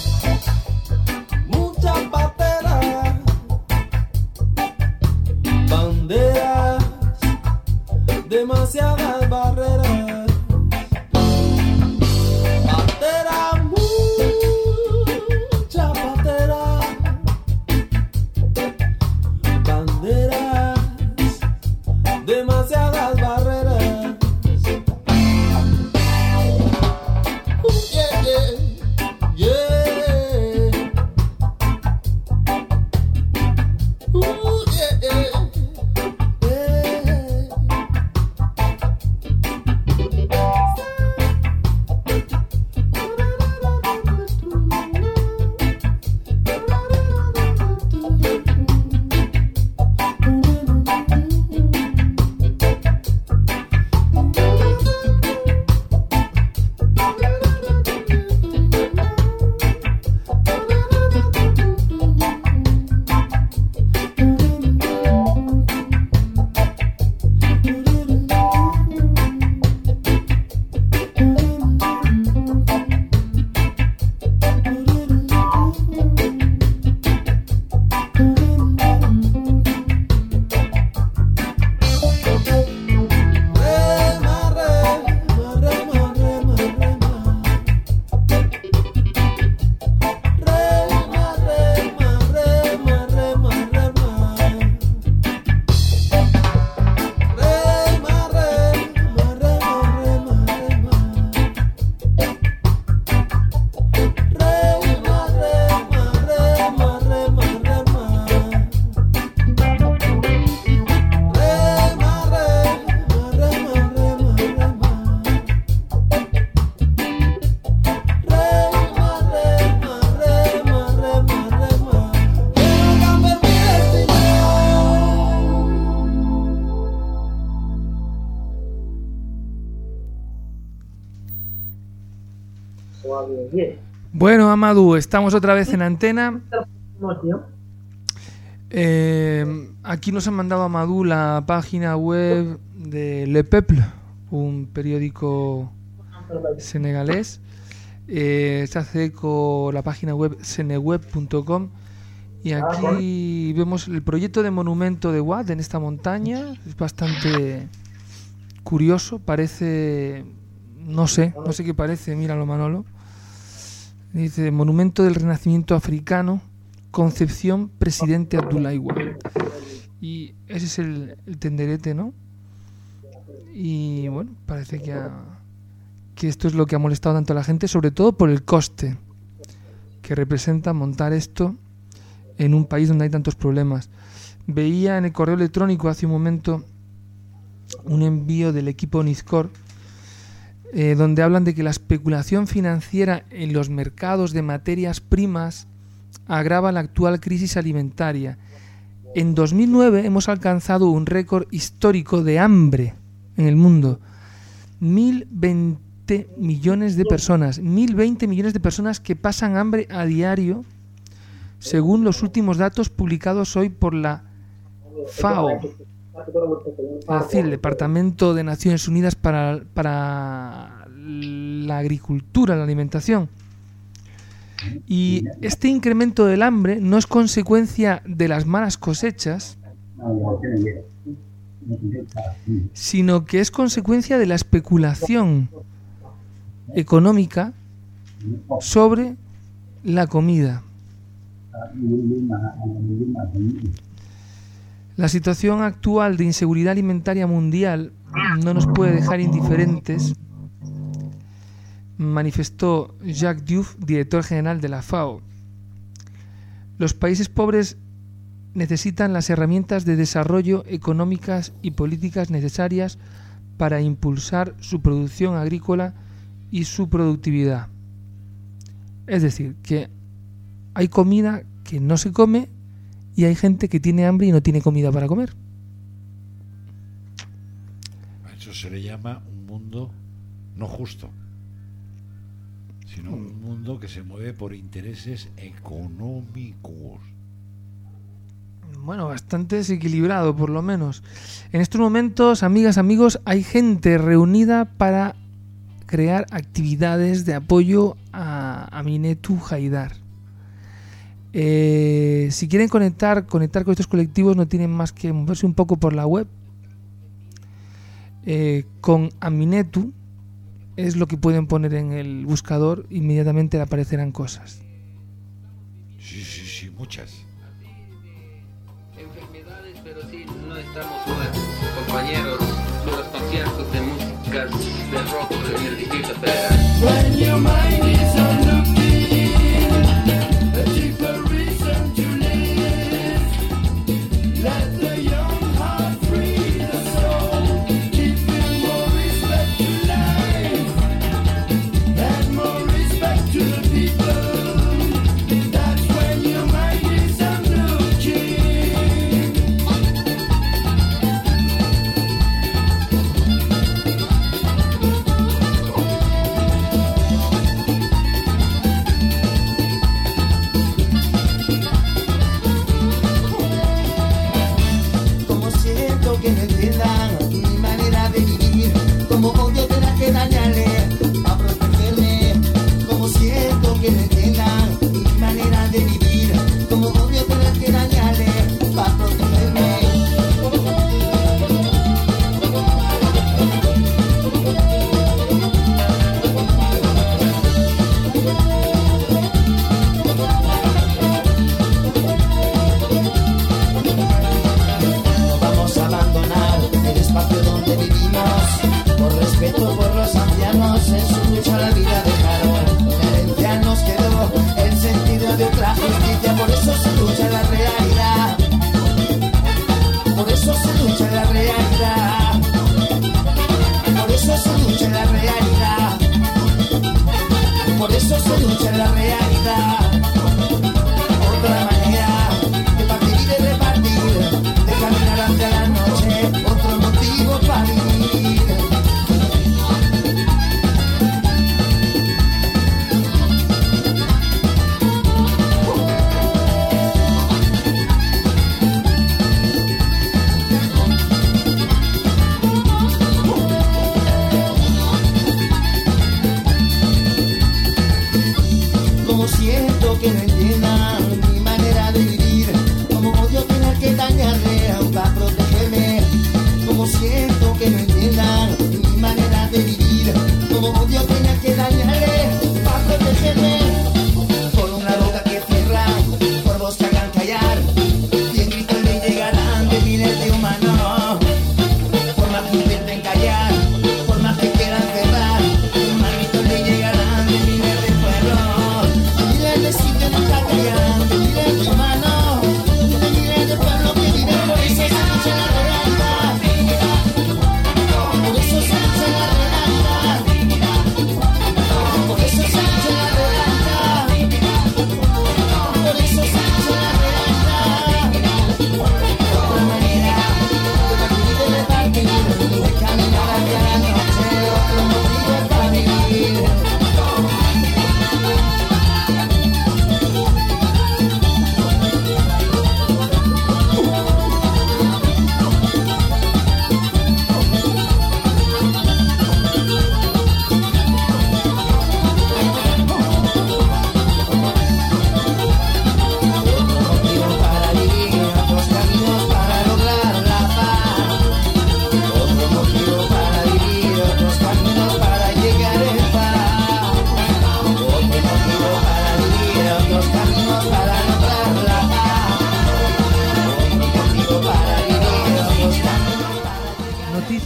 mucha patera. Banderas, demasiadas barreras. Patera, mucha patera. Banderas, demasiadas barreras. Yeah, yeah, yeah. Yeah, yeah, Bueno, Amadou, estamos otra vez en antena. Aquí nos han mandado a Amadou la página web de Le Peuple, un periódico senegalés. Se hace eco la página web seneweb.com y aquí vemos el proyecto de monumento de Ouad en esta montaña. Es bastante curioso, parece, no sé qué parece, míralo Manolo. Dice monumento del renacimiento africano, concepción presidente Abdoulaye Wade. Y ese es el tenderete, ¿no? Y bueno, parece que esto es lo que ha molestado tanto a la gente, sobre todo por el coste que representa montar esto en un país donde hay tantos problemas. Veía en el correo electrónico hace un momento un envío del equipo Nizcor, donde hablan de que la especulación financiera en los mercados de materias primas agrava la actual crisis alimentaria. En 2009 hemos alcanzado un récord histórico de hambre en el mundo. 1.020 millones de personas. 1.020 millones de personas que pasan hambre a diario, según los últimos datos publicados hoy por la FAO. Es decir, el Departamento de Naciones Unidas para la Agricultura, la Alimentación. Y este incremento del hambre no es consecuencia de las malas cosechas, sino que es consecuencia de la especulación económica sobre la comida. La situación actual de inseguridad alimentaria mundial no nos puede dejar indiferentes, manifestó Jacques Diouf, director general de la FAO. Los países pobres necesitan las herramientas de desarrollo económicas y políticas necesarias para impulsar su producción agrícola y su productividad. Es decir, que hay comida que no se come y hay gente que tiene hambre y no tiene comida para comer. A eso se le llama un mundo no justo, sino un mundo que se mueve por intereses económicos. Bueno, bastante desequilibrado, por lo menos. En estos momentos, amigas, amigos, hay gente reunida para crear actividades de apoyo a Aminetou Haidar. Si quieren conectar con estos colectivos, no tienen más que moverse un poco por la web. Con Aminetou es lo que pueden poner en el buscador, inmediatamente le aparecerán cosas. Sí, muchas. Enfermedades, pero sí, no estamos muertos, compañeros. Los conciertos de música de rock en el Distrito Federal. When your mind is on looking, a deeper reason to live. Let the young heart free the soul, giving more respect to life and more respect to the people. That's when your mind is on looking. Como siento que no entiendan mi manera de vivir, como odio tener que dañarle a protegerme. Como siento que no entiendan mi manera de vivir, como odio tener que dañarle para protegerme. No vamos a abandonar el espacio donde vivimos, por respeto por los ancianos, en su lucha la vida dejaron. Una herencia nos quedó, el sentido de otra justicia, por eso se lucha la realidad. Por eso se lucha la realidad. Por eso se lucha la realidad. Por eso se lucha la realidad. Otra manera de partir y de repartir, de caminar hacia la noche, otro motivo para vivir.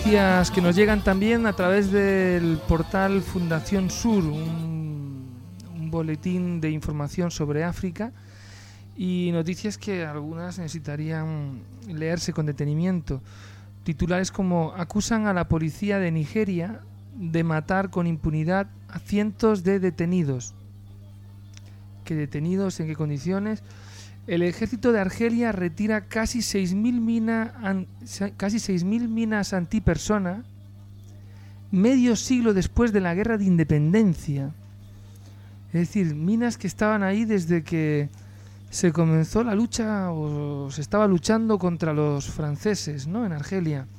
noticias que nos llegan también a través del portal Fundación Sur, un boletín de información sobre África, y noticias que algunas necesitarían leerse con detenimiento. Titulares como: acusan a la policía de Nigeria de matar con impunidad a cientos de detenidos. ¿Qué detenidos? ¿En qué condiciones? El ejército de Argelia retira casi 6.000 minas antipersona medio siglo después de la guerra de independencia. Es decir, minas que estaban ahí desde que se comenzó la lucha, o se estaba luchando contra los franceses, ¿no?, en Argelia.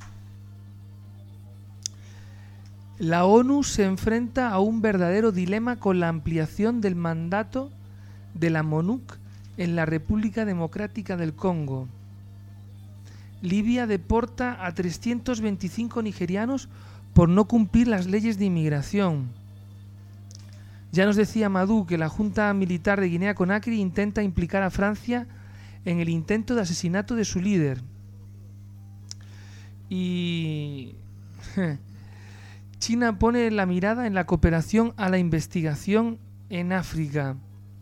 La ONU se enfrenta a un verdadero dilema con la ampliación del mandato de la MONUC en la República Democrática del Congo. Libia deporta a 325 nigerianos por no cumplir las leyes de inmigración. Ya nos decía Madou que la Junta Militar de Guinea-Conakry intenta implicar a Francia en el intento de asesinato de su líder. Y China pone la mirada en la cooperación a la investigación en África.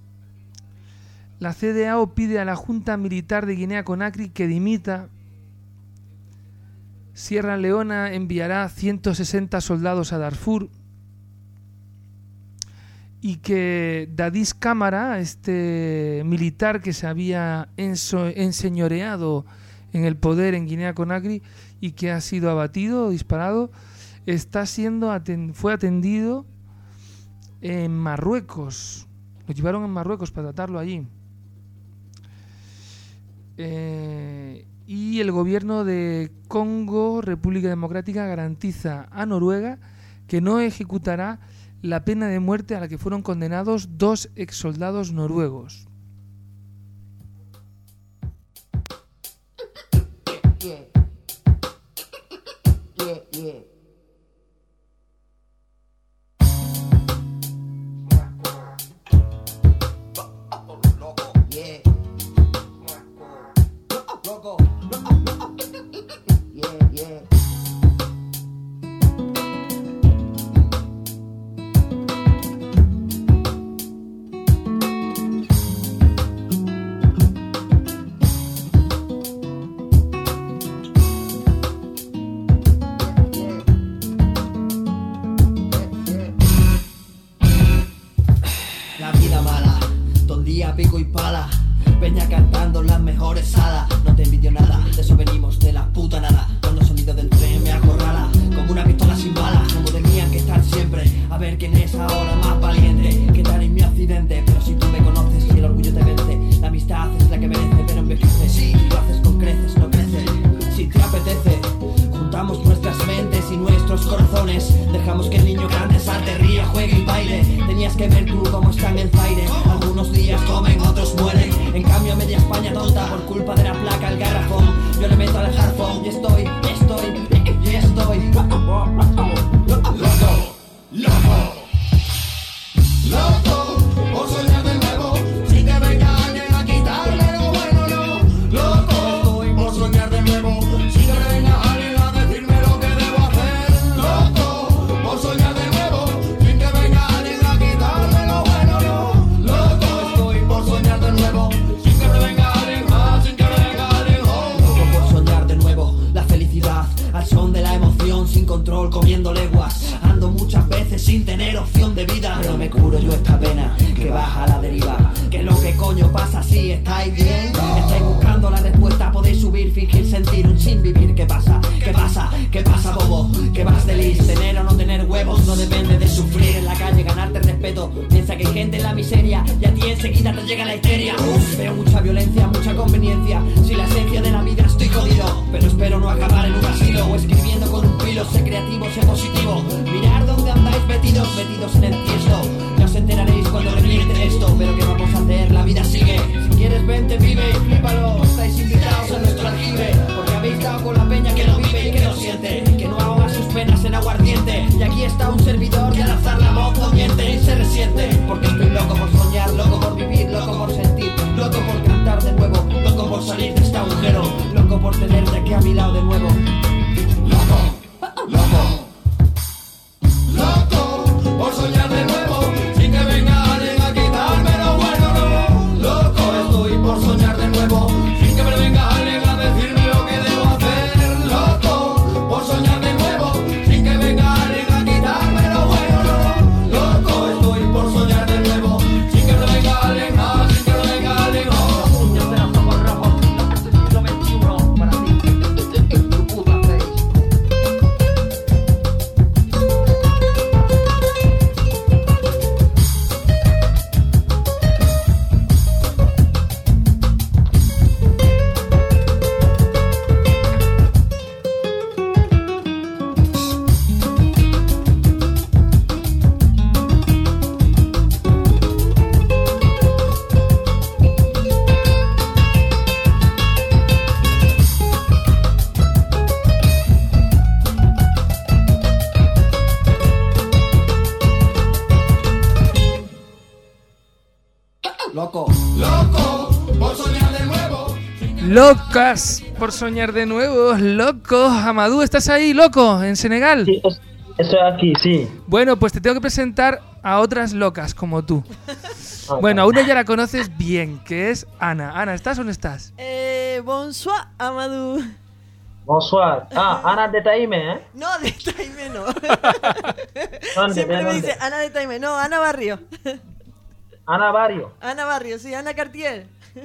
La CEDEAO pide a la Junta Militar de Guinea-Conakry que dimita. Sierra Leona enviará 160 soldados a Darfur. Y que Dadis Camara, este militar que se había enseñoreado en el poder en Guinea-Conakry y que ha sido abatido, disparado, fue atendido en Marruecos. Lo llevaron en Marruecos para tratarlo allí. Y el gobierno de Congo, República Democrática, garantiza a Noruega que no ejecutará la pena de muerte a la que fueron condenados 2 exsoldados noruegos. Pico y pala, peña cantando las mejores salas. No te envidio nada, de eso venimos de la puta nada. Cuando el sonido del tren me acorrala, como una pistola sin balas. Como tenían que estar siempre, a ver quién es ahora más valiente. Que tal en mi accidente, pero si tú me conoces y el orgullo te vence. La amistad es la que merece, pero envejece. Si lo haces con creces, no crece. Si te apetece, juntamos nuestras mentes y nuestros corazones. Dejamos que el niño grande salte, ríe, juegue y baile. Tenías que ver tú cómo está en el Zaire. Algunos días comen, otros mueren. En cambio media España tonta por culpa de la placa, el garrafón. Yo le meto al jarfón y estoy loco por soñar de nuevo, sin que venga alguien a quitarme lo bueno, no. Loco por soñar de nuevo, sin que venga alguien a decirme lo que debo hacer. Loco por soñar de nuevo, sin que venga alguien a quitarme lo bueno, no. Loco estoy por soñar de nuevo, sin que venga alguien más, sin que venga alguien más. Loco por soñar de nuevo, la felicidad al son de la emoción, sin control, comiendo leguas. Ando muchas veces sin tener opción de vida, pero me curo yo esta pena que baja a la deriva. ¿Qué es lo que coño pasa si estáis bien? Estáis buscando la respuesta, podéis subir, fingir, sentir un sin vivir. ¿Qué pasa? ¿Qué pasa? ¿Qué pasa, bobo? ¿Qué vas de lis? Tener o no tener huevos no depende de sufrir en la calle, ganarte respeto. Piensa que hay gente en la miseria y a ti enseguida te llega la histeria. Veo mucha violencia, mucha conveniencia. Si la esencia de la vida estoy jodido, pero espero no acabar en un asilo o escribiendo con un pilo. Sé creativo, sé positivo. Mirar dónde andáis metidos en el tiesto. Ya os enteraréis cuando reviente esto, pero ¿qué vamos a hacer? La vida sigue. Si quieres vente, vive y flípalo. Estáis invitados a nuestro aljibe, porque habéis dado con la peña que lo vive y que lo siente, que no ahoga sus penas en aguardiente. Y aquí está un servidor que al alzar la voz no miente y se resiente, porque estoy loco por soñar, loco por vivir, loco por sentir, loco por cantar de nuevo, loco por salir de este agujero, loco por tenerte aquí a mi lado de nuevo. Loco. Loco. Loco por soñar de nuevo. Locas por soñar de nuevo, locos. Amadou, ¿estás ahí, loco, en Senegal? Sí, estoy aquí, sí. Bueno, pues te tengo que presentar a otras locas como tú. Bueno, a una ya la conoces bien, que es Ana. Ana, ¿estás o no estás? Bonsoir, Amadou. Bonsoir. Ana de Taime, ¿eh? No, de Taime no. ¿Dónde? Siempre ¿De me dónde? dice Ana de Taime. No, Ana Barrio. Ana Barrio. Ana Barrio, sí, Ana Cartier.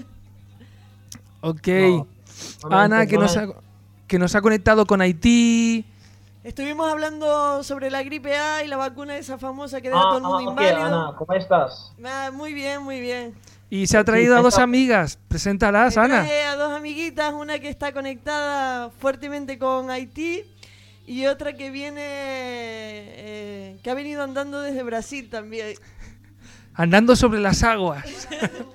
Ok. No me Ana, entiendo, que nos ha conectado con Haití. Estuvimos hablando sobre la gripe A y la vacuna esa famosa que deja a todo el mundo ok, inválido. Ana, ¿cómo estás? Muy bien, muy bien. Y se ha traído a dos amigas. Preséntalas, Me Ana. traje a dos amiguitas, una que está conectada fuertemente con Haití y otra que viene, que ha venido andando desde Brasil también. Andando sobre las aguas.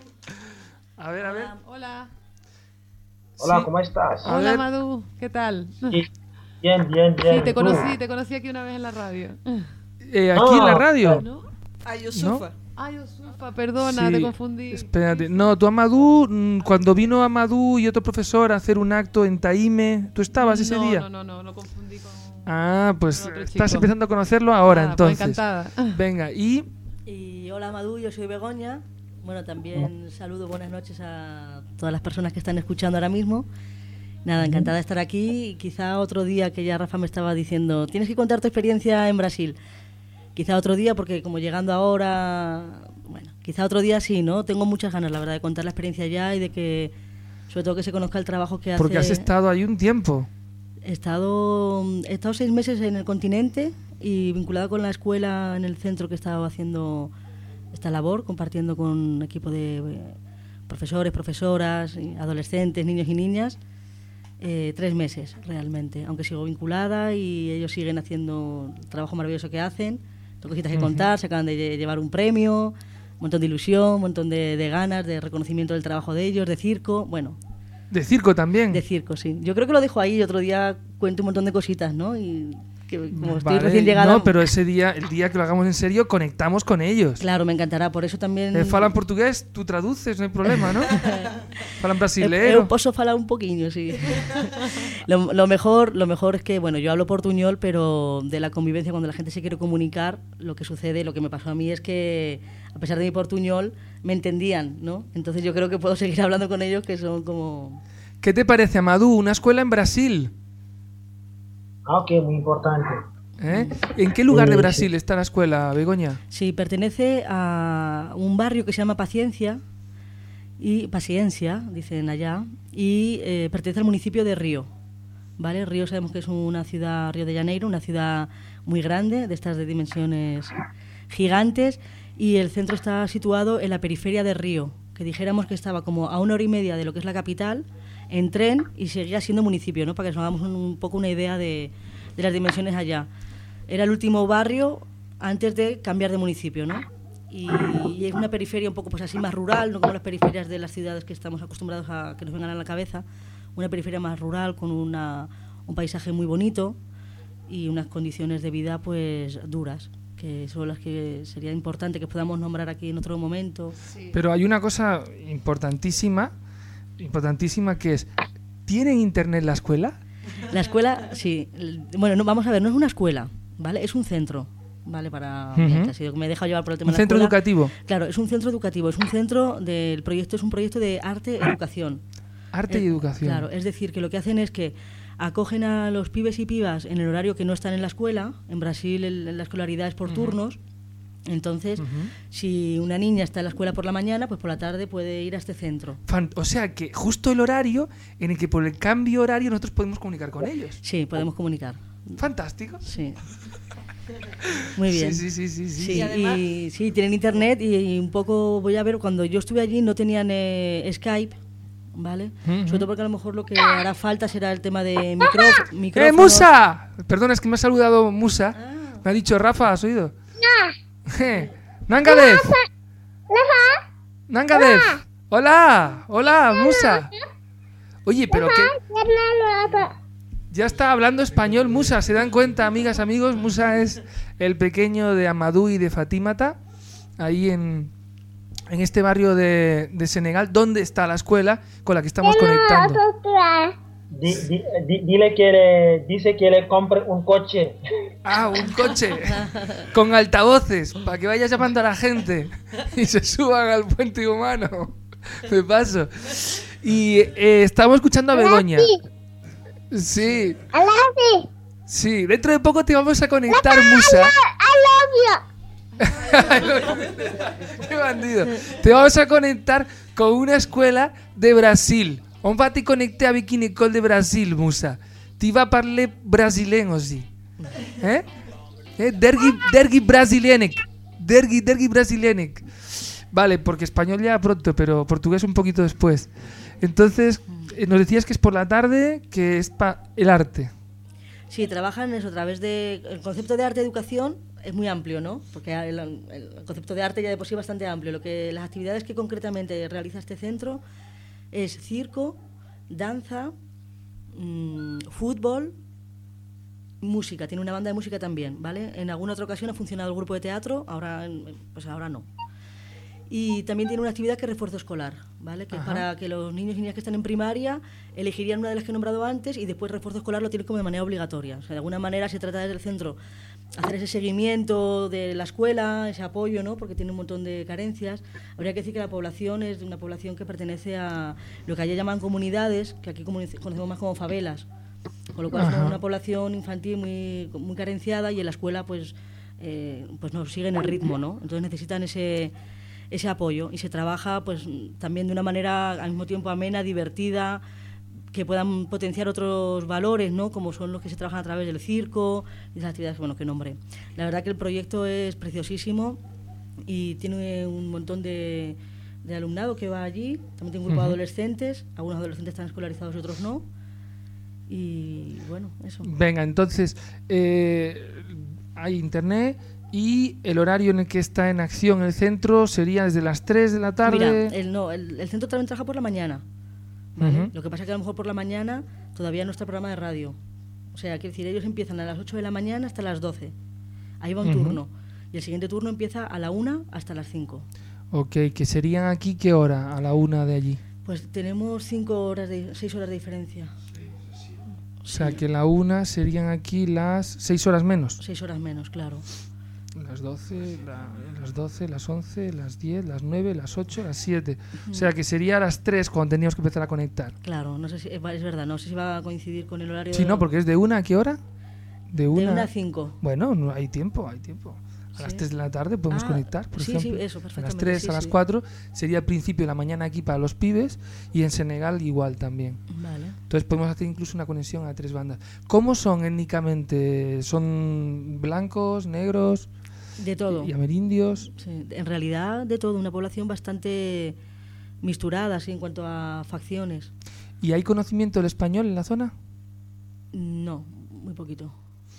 A ver, a ver. Hola. Hola, Sí. ¿cómo estás? A Hola, ver. Madu. ¿Qué tal? Sí. Bien, bien, bien. Sí, te ¿Tú? conocí aquí una vez en la radio. Aquí en la radio. ¿No? A Yusufa. Ay, Yusufa, perdona, Sí, te confundí. Espérate. No, tú Amadou, cuando vino Amadou y otro profesor a hacer un acto en Taime, ¿tú estabas ese día? No, lo confundí con... Ah, pues con otro estás chico. empezando a conocerlo ahora, Nada, pues entonces. encantada. Venga, y Y hola Amadou, yo soy Begoña. Bueno, también saludo, buenas noches a todas las personas que están escuchando ahora mismo. Nada, encantada de estar aquí. Y quizá otro día, que ya Rafa me estaba diciendo, tienes que contar tu experiencia en Brasil. Quizá otro día, porque como llegando ahora, bueno, quizá otro día sí, ¿no? Tengo muchas ganas, la verdad, de contar la experiencia ya y de que, sobre todo, que se conozca el trabajo que hace. porque has estado ahí un tiempo. He estado 6 meses en el continente y vinculada con la escuela en el centro que he estado haciendo esta labor, compartiendo con un equipo de profesores, profesoras, adolescentes, niños y niñas. 3 meses realmente, aunque sigo vinculada y ellos siguen haciendo el trabajo maravilloso que hacen. Tengo cositas que contar, se acaban de llevar un premio, un montón de ilusión, un montón de ganas, de reconocimiento del trabajo de ellos, de circo, bueno. De circo también. De circo, sí. Yo creo que lo dejo ahí y otro día cuento un montón de cositas, ¿no? Y que como estoy Vale, recién llegada... No, pero ese día, el día que lo hagamos en serio, conectamos con ellos. Claro, me encantará, por eso también... Falan portugués, tú traduces, no hay problema, ¿no? Falan Eu brasileiro. posso falar un poquinho, sí. lo mejor es que, bueno, yo hablo portuñol, pero de la convivencia, cuando la gente se quiere comunicar, lo que sucede, lo que me pasó a mí es que, a pesar de mi portuñol, me entendían, ¿no? Entonces yo creo que puedo seguir hablando con ellos, que son como... ¿Qué te parece, Amadou? Una escuela en Brasil. Ok, muy importante. ¿Eh? ¿En qué lugar de Sí. Brasil está la escuela, Begoña? Sí, pertenece a un barrio que se llama Paciencia, dicen allá, y pertenece al municipio de Río. ¿Vale? Río sabemos que es una ciudad, Río de Janeiro, una ciudad muy grande, de estas de dimensiones gigantes, y el centro está situado en la periferia de Río, que dijéramos que estaba como a 1 hora y media de lo que es la capital, en tren, y seguía siendo municipio, ¿no? Para que nos hagamos un poco una idea de las dimensiones allá. Era el último barrio antes de cambiar de municipio, ¿no? Y es una periferia un poco pues así más rural, no como las periferias de las ciudades que estamos acostumbrados a que nos vengan a la cabeza, una periferia más rural con un paisaje muy bonito y unas condiciones de vida pues duras, que son las que sería importante que podamos nombrar aquí en otro momento. Pero hay una cosa importantísima que es, ¿tienen internet la escuela? La escuela, sí. Bueno, no, vamos a ver, no es una escuela, ¿vale? Es un centro, ¿vale? Para Ujú. ha sido que me he dejado llevar por el tema ¿Un de la centro escuela. educativo? Claro, es un centro educativo, es un centro del proyecto, es un proyecto de arte-educación. Arte y educación. Claro, es decir, que lo que hacen es que acogen a los pibes y pibas en el horario que no están en la escuela. En Brasil la escolaridad es por turnos. Entonces, si una niña está en la escuela por la mañana, pues por la tarde puede ir a este centro. O sea que justo el horario en el que por el cambio horario nosotros podemos comunicar con ellos. Sí, podemos comunicar. Fantástico. Sí. Muy bien. Sí. Sí, Y además- y sí, tienen internet y un poco, voy a ver, cuando yo estuve allí no tenían Skype, ¿vale? Sobre todo porque a lo mejor lo que hará falta será el tema de micrófonos. Musa! Perdona, es que me ha saludado Musa. Me ha dicho, Rafa, ¿has oído? Nangadev. Nangadev. Hola, Musa. Oye, pero qué... Ya está hablando español Musa, ¿se dan cuenta, amigas, amigos? Musa es el pequeño de Amadou y de Fatímata, ahí en en este barrio de Senegal, ¿dónde está la escuela con la que estamos conectando? Dice que le compre un coche. Ah, un coche con altavoces para que vaya llamando a la gente y se suban al puente humano. Me paso. Y estamos escuchando a Begoña. Sí. Sí, dentro de poco te vamos a conectar, Musa. Qué bandido. Te vamos a conectar con una escuela de Brasil. On va te connecter avec une école de Brasil, Musa. Tu vas parler brésilien aussi. Dergi brasilianic. Dergi brasilianic. Vale, porque español ya pronto, pero portugués un poquito después. Entonces, nos decías que es por la tarde, que es el arte. Sí, trabajan eso a través de... El concepto de arte-educación es muy amplio, ¿no? Porque el concepto de arte ya de por sí es bastante amplio. Las actividades que concretamente realiza este centro es circo, danza, fútbol, música. Tiene una banda de música también, ¿vale? En alguna otra ocasión ha funcionado el grupo de teatro, ahora no. Y también tiene una actividad que es refuerzo escolar, ¿vale? Que es para que los niños y niñas que están en primaria elegirían una de las que he nombrado antes y después refuerzo escolar lo tienen como de manera obligatoria. O sea, de alguna manera se trata desde el centro hacer ese seguimiento de la escuela, ese apoyo, ¿no? Porque tiene un montón de carencias. Habría que decir que la población es una población que pertenece a lo que allá llaman comunidades, que aquí conocemos más como favelas, con lo cual es una población infantil muy carenciada y en la escuela pues no siguen el ritmo, ¿no? Entonces necesitan ese apoyo y se trabaja pues también de una manera al mismo tiempo amena, divertida, que puedan potenciar otros valores, ¿no? Como son los que se trabajan a través del circo y las actividades que nombré. La verdad que el proyecto es preciosísimo y tiene un montón de alumnado que va allí. También tiene un grupo de adolescentes, algunos adolescentes están escolarizados y otros no. Y bueno, eso. Venga, entonces hay internet. Y el horario en el que está en acción el centro sería desde las 3 de la tarde. Mira, el centro también trabaja por la mañana, ¿vale? Lo que pasa es que a lo mejor por la mañana todavía no está el programa de radio. O sea, quiero decir, ellos empiezan a las 8 de la mañana hasta las 12. Ahí va un turno. Y el siguiente turno empieza a la 1 hasta las 5. Ok, ¿que serían aquí qué hora? A la 1 de allí. Pues tenemos 6 horas de diferencia. O sea, que la 1 serían aquí las 6 horas menos. 6 horas menos, claro. Las 12, las 11, las 10, las 9, las 8, las 7. O sea que sería a las 3 cuando teníamos que empezar a conectar. Claro, no sé si es verdad, no sé si va a coincidir con el horario. Sí, no, porque es de 1 a qué hora? De 1 a 5. Bueno, no, hay tiempo. A las 3 de la tarde podemos conectar, por ejemplo. Sí, eso, perfectamente. A las 3, a las 4 sería el principio de la mañana aquí para los pibes y en Senegal igual también. Vale. Entonces podemos hacer incluso una conexión a 3 bandas. ¿Cómo son étnicamente? ¿Son blancos, negros? De todo. ¿Y amerindios? Sí, en realidad de todo, una población bastante misturada así en cuanto a facciones. ¿Y hay conocimiento del español en la zona? No, muy poquito.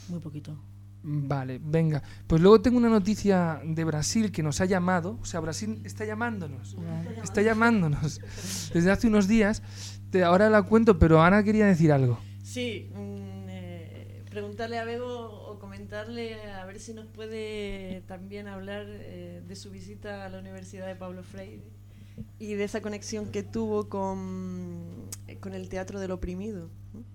Vale, venga. Pues luego tengo una noticia de Brasil que nos ha llamado. O sea, Brasil está llamándonos. Está llamándonos desde hace unos días. Ahora la cuento, pero Ana quería decir algo. Sí, preguntarle a Bego o comentarle a ver si nos puede también hablar de su visita a la Universidad de Pablo Freire y de esa conexión que tuvo con el teatro del oprimido.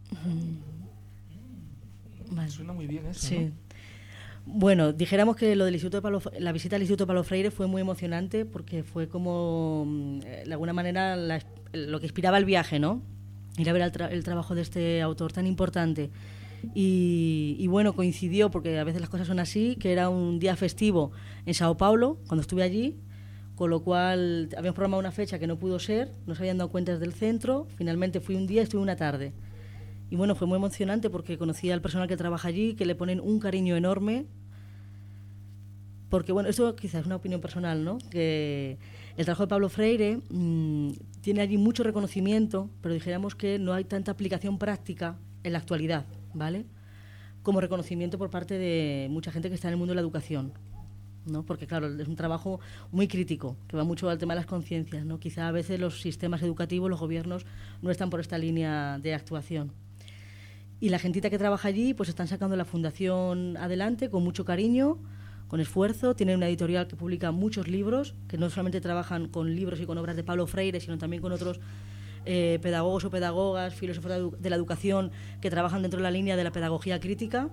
Vale. Suena muy bien eso, sí. ¿no? Bueno, dijéramos que lo del la visita al Instituto Pablo Freire fue muy emocionante porque fue como, de alguna manera, lo que inspiraba el viaje, ¿no? Ir a ver el trabajo de este autor tan importante. Y bueno, coincidió, porque a veces las cosas son así, que era un día festivo en Sao Paulo, cuando estuve allí, con lo cual habíamos programado una fecha que no pudo ser, no se habían dado cuenta desde el centro, finalmente fui un día y estuve una tarde. Y bueno, fue muy emocionante porque conocí al personal que trabaja allí, que le ponen un cariño enorme, porque bueno, esto quizás es una opinión personal, ¿no? Que el trabajo de Pablo Freire tiene allí mucho reconocimiento, pero dijéramos que no hay tanta aplicación práctica en la actualidad, ¿vale? Como reconocimiento por parte de mucha gente que está en el mundo de la educación, ¿no? Porque claro, es un trabajo muy crítico, que va mucho al tema de las conciencias, ¿no? Quizá a veces los sistemas educativos, los gobiernos, no están por esta línea de actuación. Y la gentita que trabaja allí, pues están sacando la fundación adelante con mucho cariño, con esfuerzo. Tiene una editorial que publica muchos libros, que no solamente trabajan con libros y con obras de Pablo Freire, sino también con otros pedagogos o pedagogas, filósofos de la educación, que trabajan dentro de la línea de la pedagogía crítica.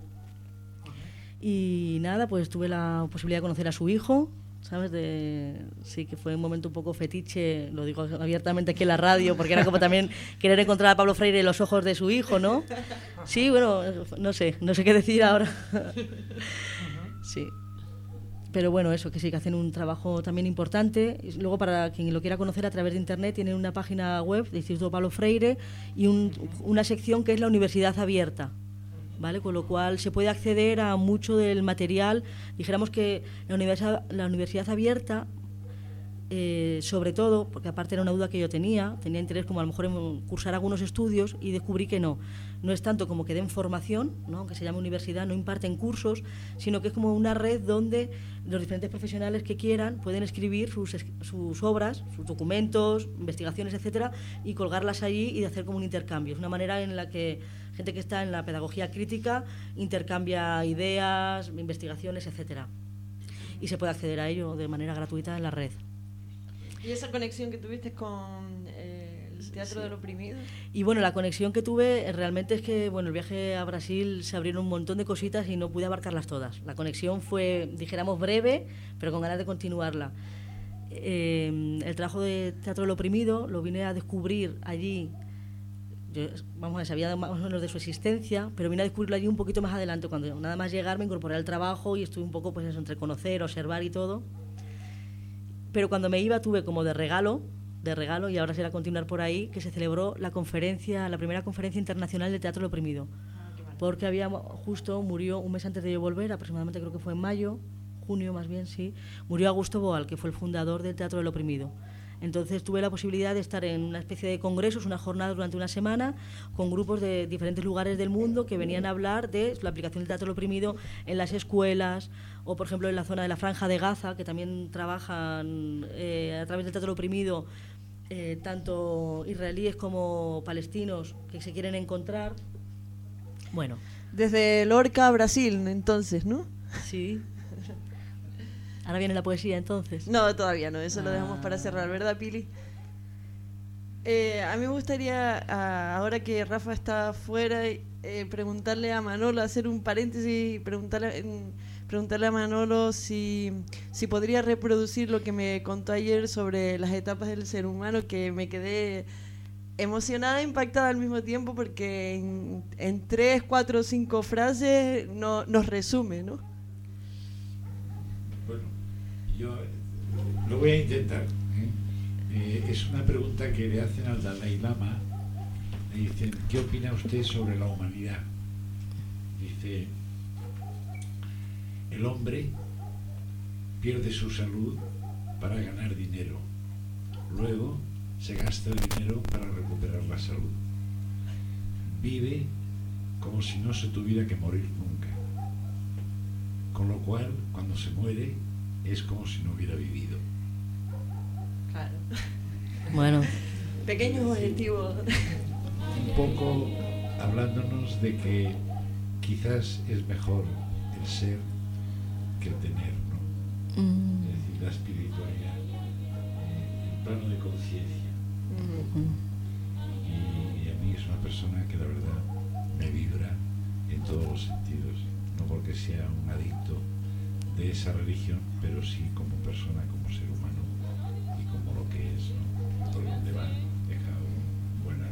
Y nada, pues tuve la posibilidad de conocer a su hijo, ¿sabes? Sí, que fue un momento un poco fetiche, lo digo abiertamente aquí en la radio, porque era como también querer encontrar a Pablo Freire en los ojos de su hijo, ¿no? Sí, bueno, no sé qué decir ahora. Sí. Pero bueno, eso, que sí, que hacen un trabajo también importante. Y luego, para quien lo quiera conocer a través de internet, tienen una página web del Instituto Pablo Freire y una sección que es la Universidad Abierta, ¿vale? Con lo cual se puede acceder a mucho del material. Dijéramos que la Universidad Abierta, sobre todo, porque aparte era una duda que yo tenía interés como a lo mejor en cursar algunos estudios, y descubrí que no es tanto como que den formación, ¿no? Que se llama universidad, no imparten cursos, sino que es como una red donde los diferentes profesionales que quieran pueden escribir sus obras, sus documentos, investigaciones, etcétera, y colgarlas allí y de hacer como un intercambio. Es una manera en la que gente que está en la pedagogía crítica intercambia ideas, investigaciones, etcétera. Y se puede acceder a ello de manera gratuita en la red. ¿Y esa conexión que tuviste con el Teatro del Oprimido? Y bueno, la conexión que tuve realmente es que, bueno, el viaje a Brasil se abrieron un montón de cositas y no pude abarcarlas todas. La conexión fue, dijéramos, breve, pero con ganas de continuarla. El trabajo de Teatro del Oprimido lo vine a descubrir allí. Yo, vamos a ver, sabía más o menos de su existencia, pero vine a descubrirlo allí un poquito más adelante, cuando nada más llegar me incorporé al trabajo y estuve un poco pues eso, entre conocer, observar y todo. Pero cuando me iba tuve como de regalo, y ahora será continuar por ahí, que se celebró la primera conferencia internacional de Teatro del Oprimido. Porque murió un mes antes de yo volver, aproximadamente creo que fue en junio más bien, sí, murió Augusto Boal, que fue el fundador del Teatro del Oprimido. Entonces tuve la posibilidad de estar en una especie de congresos, una jornada durante una semana, con grupos de diferentes lugares del mundo que venían a hablar de la aplicación del Teatro del Oprimido en las escuelas, o por ejemplo en la zona de la Franja de Gaza, que también trabajan a través del Teatro del Oprimido, tanto israelíes como palestinos que se quieren encontrar. Bueno. Desde Lorca a Brasil, entonces, ¿no? Sí. Ahora viene la poesía, entonces. No, todavía no, eso lo dejamos para cerrar, ¿verdad, Pili? A mí me gustaría, ahora que Rafa está afuera, preguntarle a Manolo, hacer un paréntesis, preguntarle a Manolo si podría reproducir lo que me contó ayer sobre las etapas del ser humano, que me quedé emocionada e impactada al mismo tiempo, porque en 3, 4, 5 frases nos resume, ¿no? Bueno, yo lo voy a intentar. Es una pregunta que le hacen al Dalai Lama. Le dicen, ¿qué opina usted sobre la humanidad? Dice, el hombre pierde su salud para ganar dinero. Luego se gasta el dinero para recuperar la salud. Vive como si no se tuviera que morir nunca. Con lo cual, cuando se muere, es como si no hubiera vivido. Claro. Bueno. Pequeños objetivos. Un poco hablándonos de que quizás es mejor el ser que el tener, ¿no? Es decir, la espiritualidad, el plano de conciencia. Y a mí es una persona que la verdad me vibra en todos los sentidos, no porque sea un adicto de esa religión, pero sí como persona, como ser humano y como lo que es, ¿no? Por donde va, deja un buen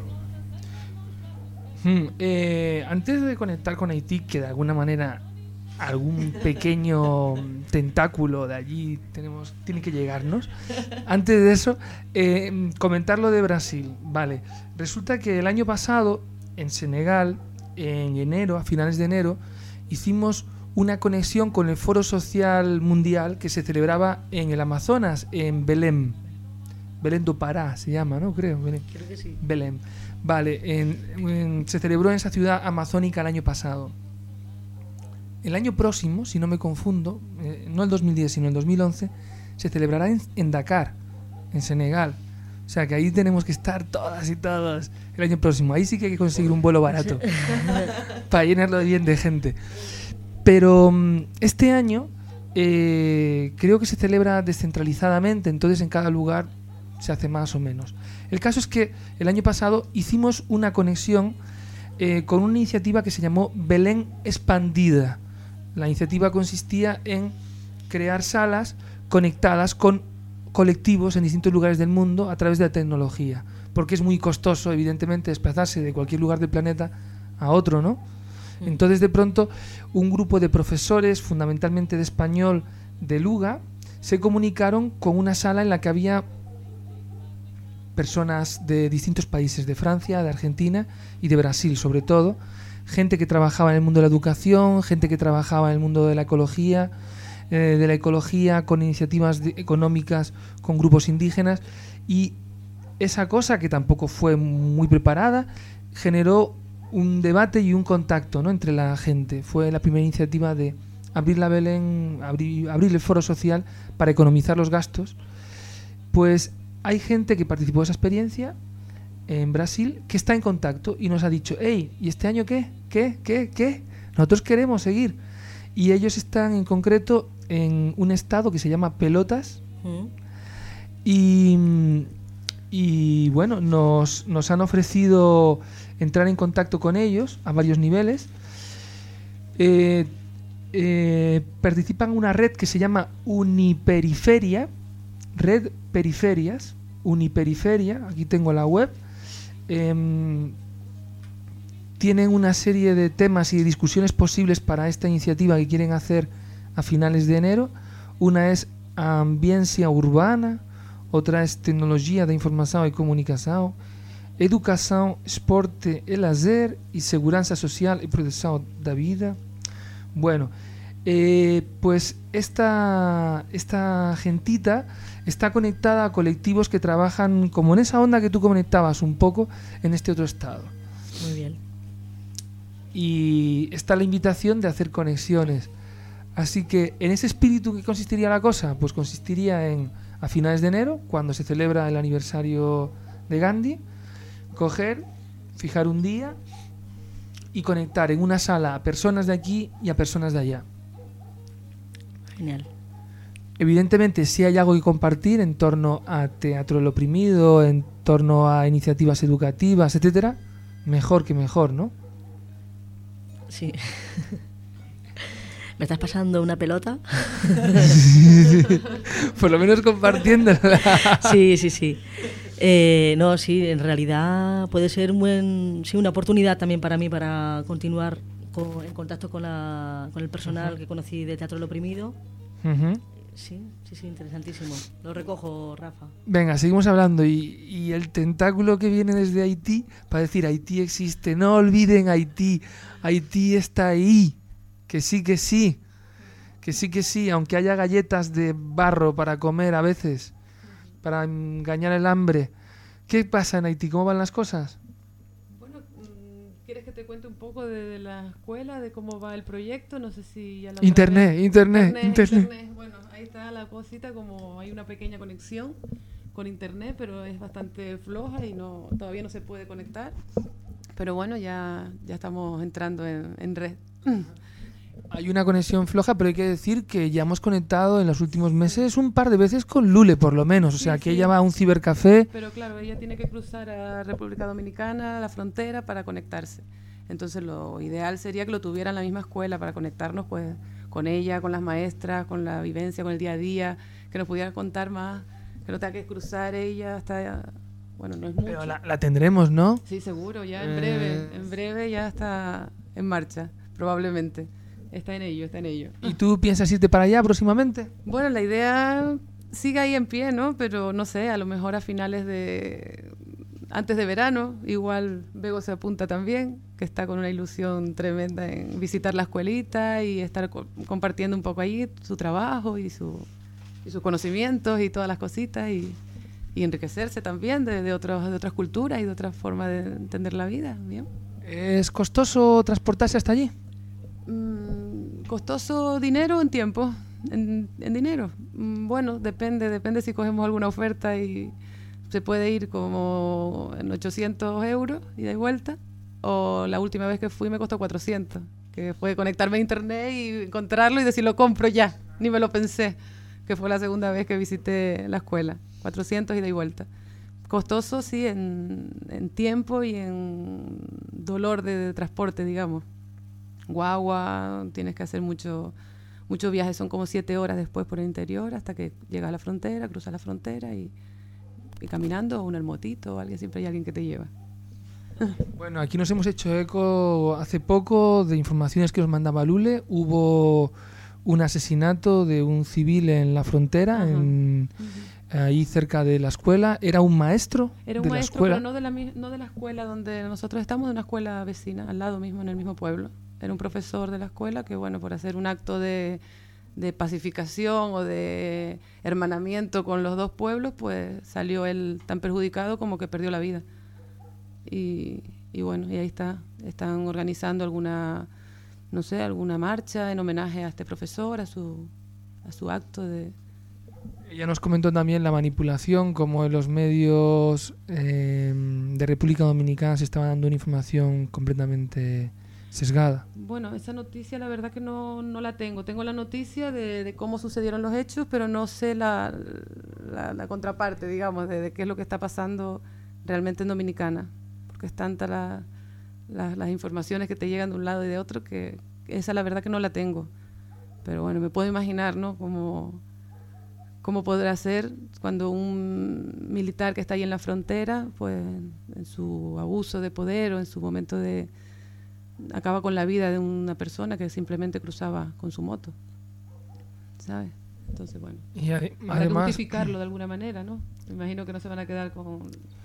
aroma. Antes de conectar con Haití, que de alguna manera algún pequeño tentáculo de allí tiene que llegarnos, antes de eso, comentar lo de Brasil. Vale, resulta que el año pasado en Senegal, en enero, a finales de enero, hicimos una conexión con el Foro Social Mundial que se celebraba en el Amazonas, en Belém. Belém do Pará se llama, ¿no? Creo que sí. Belém. Vale, se celebró en esa ciudad amazónica el año pasado. El año próximo, si no me confundo, no el 2010, sino el 2011, se celebrará en Dakar, en Senegal. O sea que ahí tenemos que estar todas y todos el año próximo. Ahí sí que hay que conseguir un vuelo barato para llenarlo bien de gente. Pero este año creo que se celebra descentralizadamente, entonces en cada lugar se hace más o menos. El caso es que el año pasado hicimos una conexión con una iniciativa que se llamó Belén Expandida. La iniciativa consistía en crear salas conectadas con colectivos en distintos lugares del mundo a través de la tecnología, porque es muy costoso, evidentemente, desplazarse de cualquier lugar del planeta a otro, ¿no? Entonces, de pronto, un grupo de profesores, fundamentalmente de español, de Luga, se comunicaron con una sala en la que había personas de distintos países, de Francia, de Argentina y de Brasil, sobre todo, gente que trabajaba en el mundo de la educación, gente que trabajaba en el mundo de la ecología, con iniciativas económicas, con grupos indígenas, y esa cosa, que tampoco fue muy preparada, generó un debate y un contacto, ¿no?, entre la gente. Fue la primera iniciativa de abrir la Belén, abrir el foro social para economizar los gastos. Pues hay gente que participó de esa experiencia en Brasil que está en contacto y nos ha dicho: hey, ¿y este año qué? ¿Qué? Nosotros queremos seguir. Y ellos están en concreto en un estado que se llama Pelotas. Y bueno, nos han ofrecido entrar en contacto con ellos a varios niveles. Participan en una red que se llama Uniperiferia, Red Periferias, Uniperiferia, aquí tengo la web. Tienen una serie de temas y de discusiones posibles para esta iniciativa que quieren hacer a finales de enero. Una es ambiència urbana, otra es tecnología de información y comunicación, educación, esporte e lazer y segurança social y protección da vida. Bueno, pues esta gentita está conectada a colectivos que trabajan como en esa onda que tú conectabas un poco en este otro estado. Muy bien. Y está la invitación de hacer conexiones. Así que en ese espíritu, ¿qué consistiría la cosa? Pues consistiría en, a finales de enero, cuando se celebra el aniversario de Gandhi, coger, fijar un día y conectar en una sala a personas de aquí y a personas de allá. Genial. Evidentemente, si hay algo que compartir en torno a Teatro del Oprimido, en torno a iniciativas educativas, etcétera, mejor que mejor, ¿no? Sí. ¿Me estás pasando una pelota? Por lo menos compartiéndola. Sí. No, sí, en realidad puede ser una oportunidad también para mí para continuar en contacto con el personal que conocí de Teatro del Oprimido. Sí, interesantísimo. Lo recojo, Rafa. Venga, seguimos hablando. Y el tentáculo que viene desde Haití para decir: Haití existe, no olviden Haití. Haití está ahí. Que sí, aunque haya galletas de barro para comer a veces, para engañar el hambre. ¿Qué pasa en Haití? ¿Cómo van las cosas? Bueno, ¿quieres que te cuente un poco de la escuela, de cómo va el proyecto? No sé si ya lo Internet. Bueno, ahí está la cosita, como hay una pequeña conexión con internet, pero es bastante floja y todavía no se puede conectar. Pero bueno, ya estamos entrando en red. Hay una conexión floja, pero hay que decir que ya hemos conectado en los últimos meses un par de veces con Lule, por lo menos. O sea, que ella va a un cibercafé. Pero claro, ella tiene que cruzar a República Dominicana, la frontera, para conectarse. Entonces lo ideal sería que lo tuviera en la misma escuela para conectarnos pues con ella, con las maestras, con la vivencia, con el día a día, que nos pudiera contar más, que no tenga que cruzar ella hasta... Bueno, no es mucho. Pero la tendremos, ¿no? Sí, seguro, ya en breve ya está en marcha, probablemente. Está en ello. ¿Y tú piensas irte para allá próximamente? Bueno, la idea sigue ahí en pie, ¿no? Pero no sé, a lo mejor a antes de verano, igual Bego se apunta también, que está con una ilusión tremenda en visitar la escuelita y estar compartiendo un poco ahí su trabajo y sus conocimientos y todas las cositas y enriquecerse también de otras culturas y de otras formas de entender la vida. Bien. ¿Es costoso transportarse hasta allí? Costoso dinero en tiempo, en dinero. Bueno, depende si cogemos alguna oferta y se puede ir como en 800 euros ida y vuelta, o la última vez que fui me costó 400, que fue conectarme a internet y encontrarlo y decir lo compro ya. Ni me lo pensé, que fue la segunda vez que visité la escuela. 400 ida y vuelta. Costoso, sí, en tiempo y en dolor de transporte, digamos. Guagua, tienes que hacer mucho viaje, son como 7 horas después por el interior hasta que llegas a la frontera, cruzas la frontera y caminando, o en el motito, o siempre hay alguien que te lleva. Bueno, aquí nos hemos hecho eco hace poco de informaciones que nos mandaba Lule. Hubo un asesinato de un civil en la frontera, ahí cerca de la escuela. Era un maestro Era un de maestro, la escuela. pero no de la escuela donde nosotros estamos, de una escuela vecina, al lado mismo, en el mismo pueblo. Era un profesor de la escuela que, bueno, por hacer un acto de pacificación o de hermanamiento con los dos pueblos, pues salió él tan perjudicado como que perdió la vida. Y bueno, y ahí están organizando alguna marcha en homenaje a este profesor, a su acto de... Ella nos comentó también la manipulación, como en los medios de República Dominicana se estaba dando una información completamente sesgada. Bueno, esa noticia la verdad que no la tengo. Tengo la noticia de cómo sucedieron los hechos, pero no sé la contraparte, digamos, de qué es lo que está pasando realmente en Dominicana. Porque es tanta las informaciones que te llegan de un lado y de otro que esa la verdad que no la tengo. Pero bueno, me puedo imaginar, ¿no? Cómo podrá ser cuando un militar que está ahí en la frontera, pues en su abuso de poder o en su momento acaba con la vida de una persona que simplemente cruzaba con su moto, ¿sabes? Entonces, bueno, Y para además, justificarlo de alguna manera, ¿no? Me imagino que no se van a quedar con...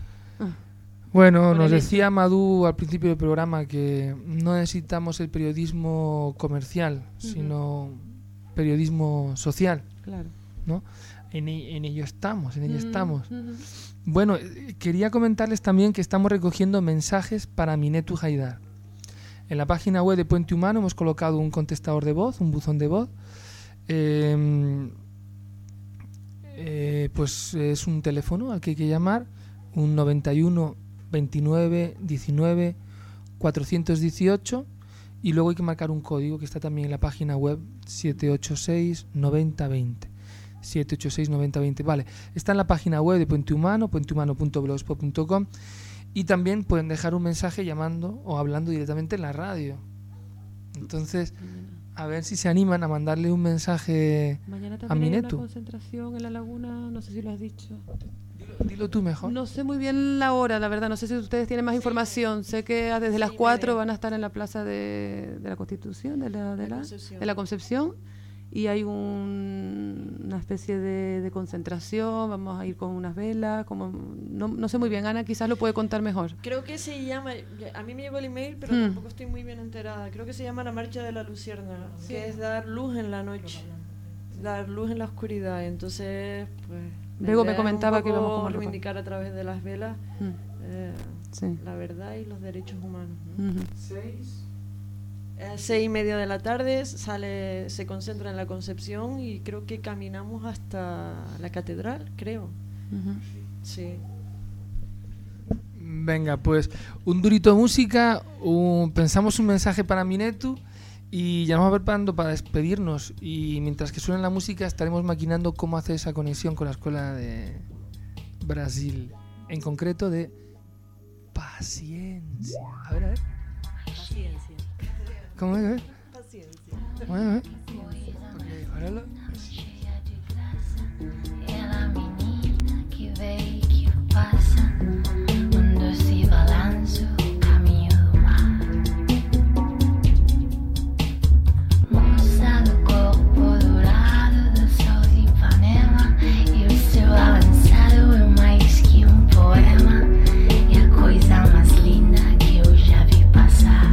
bueno, con nos el decía Madú al principio del programa que no necesitamos el periodismo comercial, sino periodismo social, Claro. ¿no? En ello estamos. Bueno, quería comentarles también que estamos recogiendo mensajes para Minetu Haidar. En la página web de Puente Humano hemos colocado un contestador de voz, un buzón de voz. Pues es un teléfono al que hay que llamar, un 91 29 19 418, y luego hay que marcar un código que está también en la página web, 786 90 20. 786 90 20. Vale, está en la página web de Puente Humano, puentehumano.blogspot.com, y también pueden dejar un mensaje llamando o hablando directamente en la radio. Entonces, a ver si se animan a mandarle un mensaje Mañana a también hay Minetu. una concentración en la laguna, no sé si lo has dicho. Dilo tú mejor. No sé muy bien la hora, la verdad, no sé si ustedes tienen más información. Sé que desde las 4 van a estar en la plaza de la Constitución, de la Concepción, y hay una especie de concentración. Vamos a ir con unas velas, no sé muy bien. Ana quizás lo puede contar mejor. Creo que se llama, a mí me llegó el email, pero tampoco estoy muy bien enterada. Creo que se llama la Marcha de la Luciérnaga, que es dar luz en la noche, dar luz en la oscuridad. Entonces, pues... Luego me comentaba que íbamos a con reivindicar a través de las velas Sí. la verdad y los derechos humanos, ¿no? Ujú. 6:30 de la tarde se concentra en la Concepción y creo que caminamos hasta la catedral, creo. Ujú. Sí. Venga, pues un durito de música, pensamos un mensaje para Minetu y ya nos vamos preparando para despedirnos. Y mientras que suena la música estaremos maquinando cómo hacer esa conexión con la escuela de Brasil, en concreto de Paciencia. A ver. Paciencia. ¿Cómo es? Paciencia. Bueno, óralo. Ela menina que vem e que passa, um doce balanço, caminho do mar. Moça do corpo dourado do sol de Ipanema, e o seu avançado é mais que poema, é a coisa mais linda que eu já vi passar.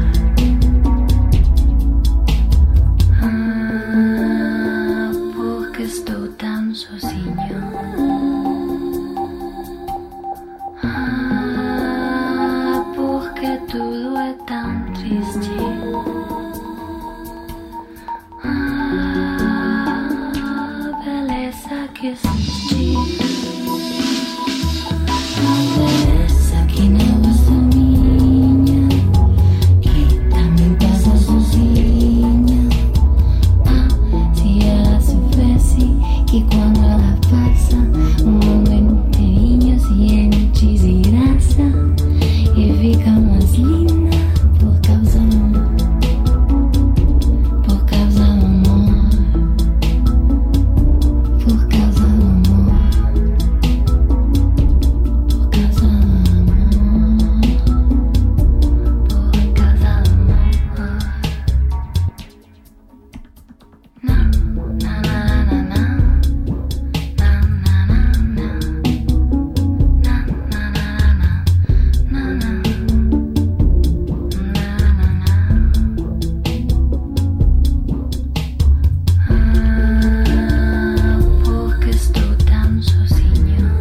Porque estou tão sozinho. Porque tudo é tão triste. Beleza que existe. Beleza que não é só minha, que também passa sozinha. Se ela se passa, o mundo inteirinho se enche de graça e fica mais linda por causa do amor. Por causa do amor. Por causa do amor. Por causa do amor. Por causa do amor. Na na na na na. Na na na na. Na na na na. Na na. Porque estou tão sozinho.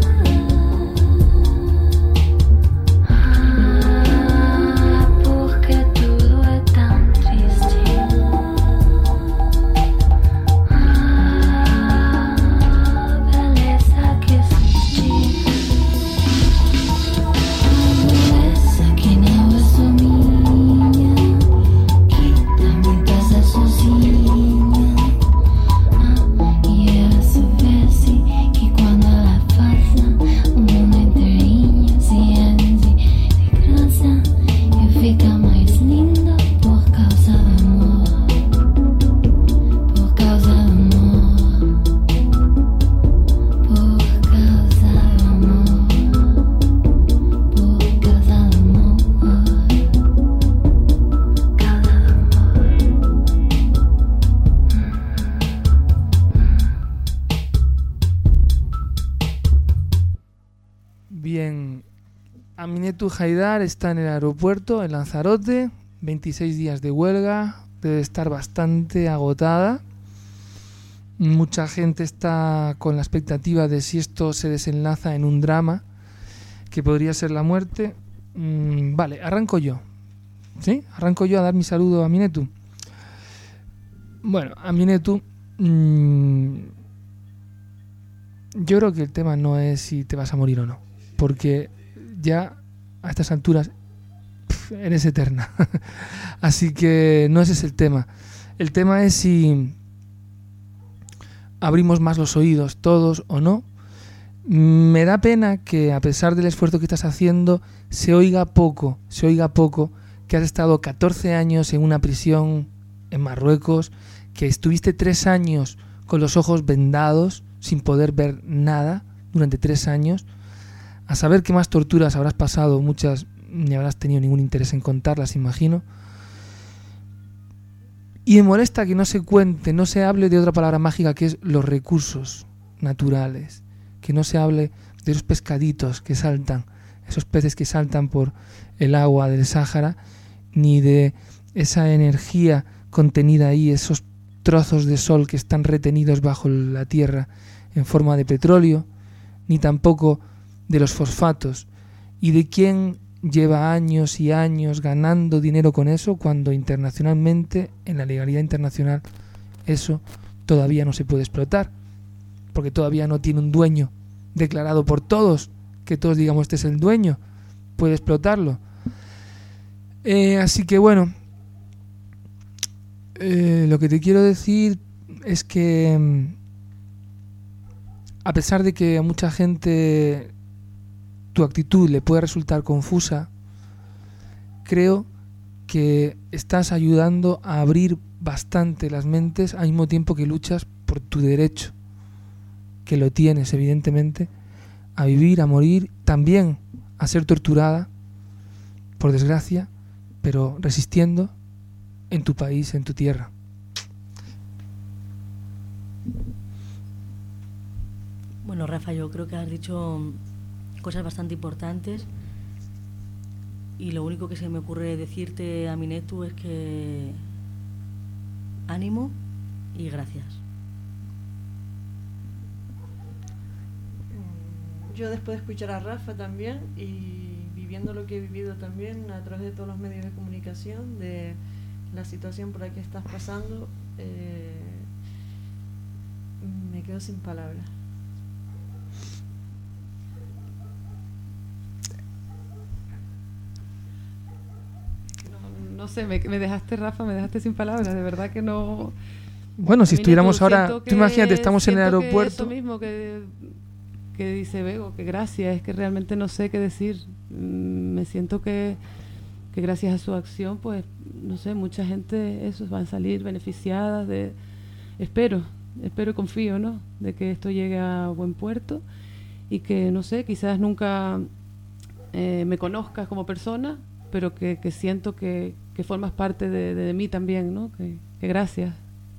Porque tudo é tão triste. Beleza que existe. Beleza que não é só minha, que também passa sozinha. E ela soubesse que quando ela passa, o mundo inteirinho se enche de graça e fica mais lindo por causa do amor. Por causa do amor. Por causa do amor. Por causa do amor. Causa do amor. Bien, Aminetu Haidar está en el aeropuerto, en Lanzarote, 26 días de huelga, debe estar bastante agotada. Mucha gente está con la expectativa de si esto se desenlaza en un drama, que podría ser la muerte. Vale, arranco yo. ¿Sí? Arranco yo a dar mi saludo a Aminetu. Bueno, Aminetu, yo creo que el tema no es si te vas a morir o no, porque ya a estas alturas eres eterna. Así que no ese es el tema. El tema es si abrimos más los oídos todos o no. Me da pena que a pesar del esfuerzo que estás haciendo se oiga poco que has estado 14 años en una prisión en Marruecos, que estuviste 3 años con los ojos vendados sin poder ver nada durante 3 años. A saber qué más torturas habrás pasado, muchas ni habrás tenido ningún interés en contarlas, imagino. Y me molesta que no se cuente, no se hable de otra palabra mágica que es los recursos naturales. Que no se hable de esos pescaditos que saltan, esos peces que saltan por el agua del Sáhara, ni de esa energía contenida ahí, esos trozos de sol que están retenidos bajo la tierra en forma de petróleo, ni tampoco de los fosfatos, y de quién lleva años y años ganando dinero con eso, cuando internacionalmente, en la legalidad internacional, eso todavía no se puede explotar, porque todavía no tiene un dueño declarado por todos, que todos digamos este es el dueño, puede explotarlo. Así que bueno, lo que te quiero decir es que a pesar de que a mucha gente tu actitud le puede resultar confusa, creo que estás ayudando a abrir bastante las mentes al mismo tiempo que luchas por tu derecho, que lo tienes evidentemente, a vivir, a morir, también a ser torturada, por desgracia, pero resistiendo en tu país, en tu tierra. Bueno, Rafa, yo creo que has dicho cosas bastante importantes y lo único que se me ocurre decirte, Aminetu, es que ánimo y gracias. Yo después de escuchar a Rafa también y viviendo lo que he vivido también a través de todos los medios de comunicación, de la situación por la que estás pasando, me quedo sin palabras. No sé, me dejaste, Rafa, me dejaste sin palabras, de verdad que no... Bueno, si estuviéramos ahora, tú imagínate, estamos en el siento aeropuerto. Que eso mismo, que que dice Bego, que gracias, es que realmente no sé qué decir. Me siento que gracias a su acción, pues, no sé, mucha gente, esos van a salir beneficiadas de... Espero y confío, ¿no?, de que esto llegue a buen puerto y que, no sé, quizás nunca me conozcas como persona, pero que siento que formas parte de mí también, ¿no? Que gracias.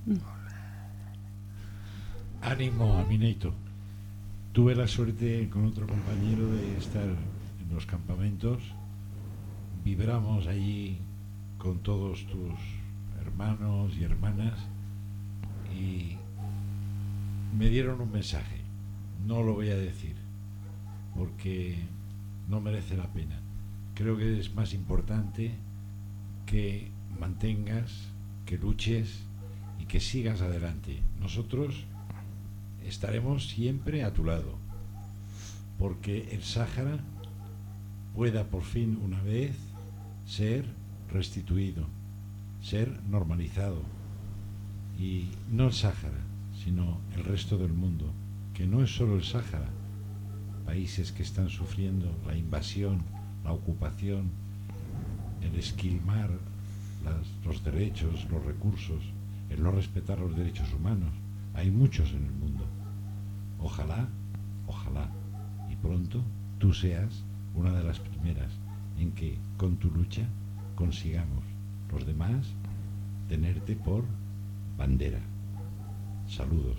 Ánimo, Aminatou. Tuve la suerte con otro compañero de estar en los campamentos. Vibramos allí con todos tus hermanos y hermanas y me dieron un mensaje. No lo voy a decir porque no merece la pena. Creo que es más importante que mantengas, que luches y que sigas adelante. Nosotros estaremos siempre a tu lado, porque el Sáhara pueda por fin una vez ser restituido, ser normalizado, y no el Sáhara, sino el resto del mundo, que no es solo el Sáhara, países que están sufriendo la invasión, la ocupación, el esquilmar los derechos, los recursos, el no respetar los derechos humanos. Hay muchos en el mundo. Ojalá, y pronto tú seas una de las primeras en que con tu lucha consigamos los demás tenerte por bandera. Saludos.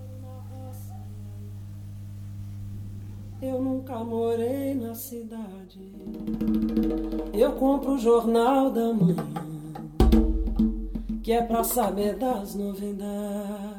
Eu nunca morei na cidade. Eu compro o jornal da manhã, que é pra saber das novidades.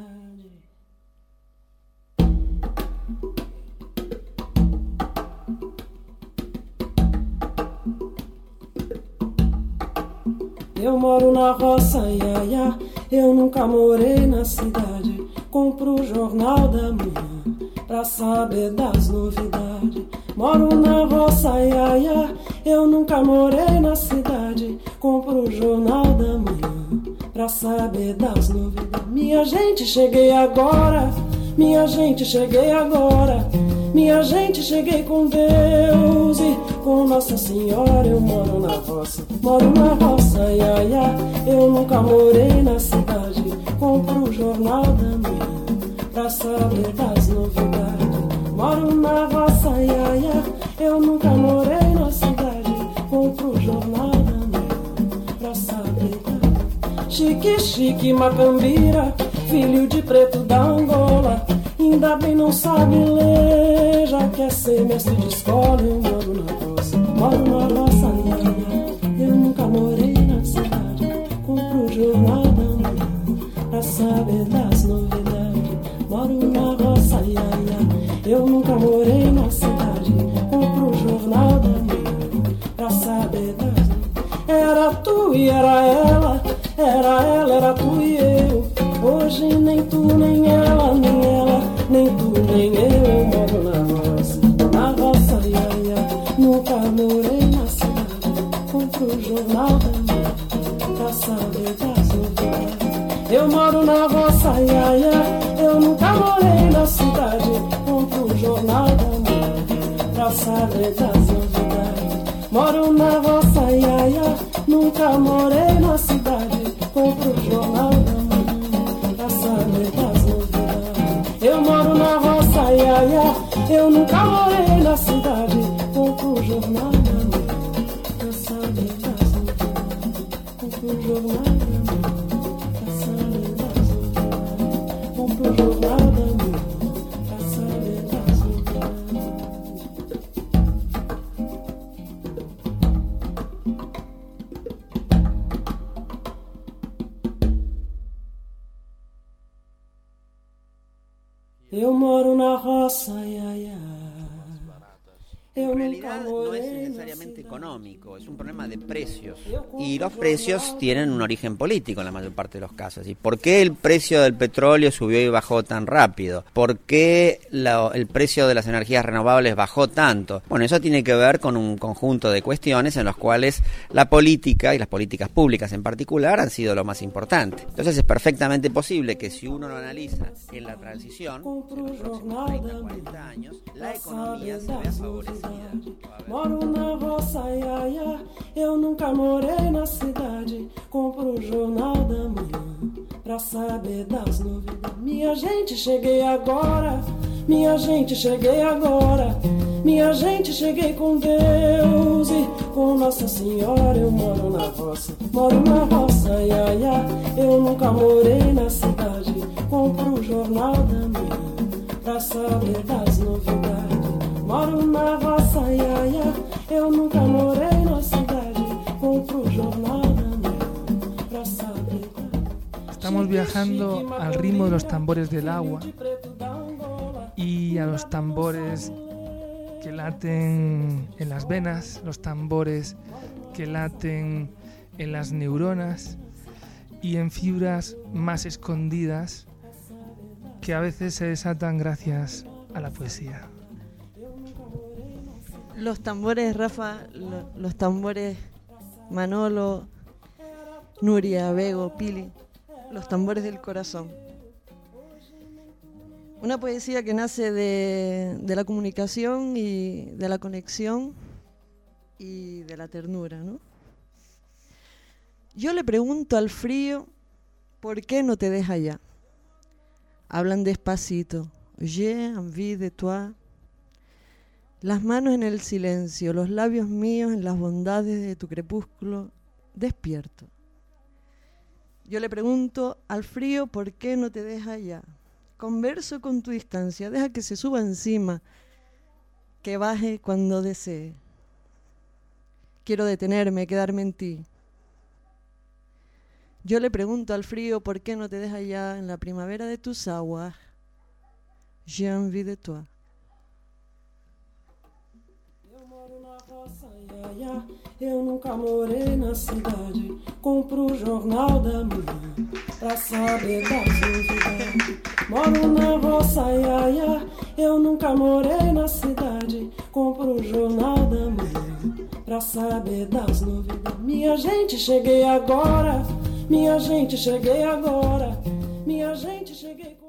Eu moro na roça, iaia. Eu nunca morei na cidade. Compro o jornal da manhã pra saber das novidades. Moro na roça, iaia. Eu nunca morei na cidade. Compro o jornal da manhã pra saber das novidades. Minha gente, cheguei agora. Minha gente, cheguei agora. Minha gente, cheguei com Deus e com Nossa Senhora. Eu moro na roça, iaia. Eu nunca morei na cidade. Compro o jornal da manhã pra saber das novidades. Moro na roça, iaia. Eu nunca morei na cidade. Compro o jornal da manhã pra saber das... Chique, chique, macambira, filho de preto da Angola. Ainda bem não sabe ler, já quer ser mestre de escola. Eu moro na roça, iaia. Eu nunca morei na cidade. Compro o jornal da manhã pra saber das novidades. Moro na roça, iaia. Eu nunca morei na cidade. Compro o jornal da manhã pra saber das novidades. Era tu e era ela, era ela, era tu e eu. Hoje nem tu, nem ela, nem ela, nem tu, nem eu. Eu moro na roça, iaia. Nunca morei na cidade. Compro o jornal da manhã pra saber das novidades. Eu moro na roça, iaia. Eu nunca morei na cidade. Compro o jornal da manhã pra saber das novidades. Moro na roça, iaia. Nunca morei na cidade. Compro o jornal da manhã pra saber das novidades. Eu moro na roça, iaia. Eu nunca morei na cidade. Compro o jornal da manhã pra saber das novidades. Compro o jornal da manhã pra saber das novidades. Compro o jornal da manhã pra saber das novidades. Eu moro na roça, iaia. Eu En nunca realidad no es morei na necesariamente cidade. económico, es un problema de precios. Y los precios tienen un origen político en la mayor parte de los casos. ¿Y por qué el precio del petróleo subió y bajó tan rápido? ¿Por qué el precio de las energías renovables bajó tanto? Bueno, eso tiene que ver con un conjunto de cuestiones en los cuales la política y las políticas públicas en particular han sido lo más importante. Entonces es perfectamente posible que si uno lo analiza en la transición, en los próximos 30, 40 años, la economía se vea favorecida. Moro na roça, ia, ia. Eu nunca morei na cidade. Compro o jornal da manhã pra saber das novidades. Minha gente, cheguei agora. Minha gente, cheguei agora. Minha gente, cheguei com Deus e com Nossa Senhora. Eu moro na roça, ia, ia. Eu nunca morei na cidade. Compro o jornal da manhã pra saber das novidades. Moro na roça, ia, ia. Eu nunca morei na cidade. Compro o jornal da manhã pra saber. Estamos viajando al ritmo de los tambores del agua y a los tambores que laten en las venas, los tambores que laten en las neuronas y en fibras más escondidas que a veces se desatan gracias a la poesía. Los tambores, Rafa, los tambores Manolo, Nuria, Bego, Pili, los tambores del corazón. Una poesía que nace de la comunicación y de la conexión y de la ternura, ¿no? Yo le pregunto al frío, ¿por qué no te deja ya? Hablan despacito, j'ai envie de toi. Las manos en el silencio, los labios míos en las bondades de tu crepúsculo despierto. Yo le pregunto al frío, ¿por qué no te deja ya? Converso con tu distancia, deja que se suba encima, que baje cuando desee. Quiero detenerme, quedarme en ti. Yo le pregunto al frío, ¿por qué no te deja ya en la primavera de tus aguas? J'ai envie de toi. Eu nunca morei na cidade. Compro o jornal da manhã pra saber das novidades. Moro na roça, ia, ia. Eu nunca morei na cidade. Compro o jornal da manhã pra saber das novidades. Minha gente, cheguei agora. Minha gente, cheguei agora. Minha gente, cheguei.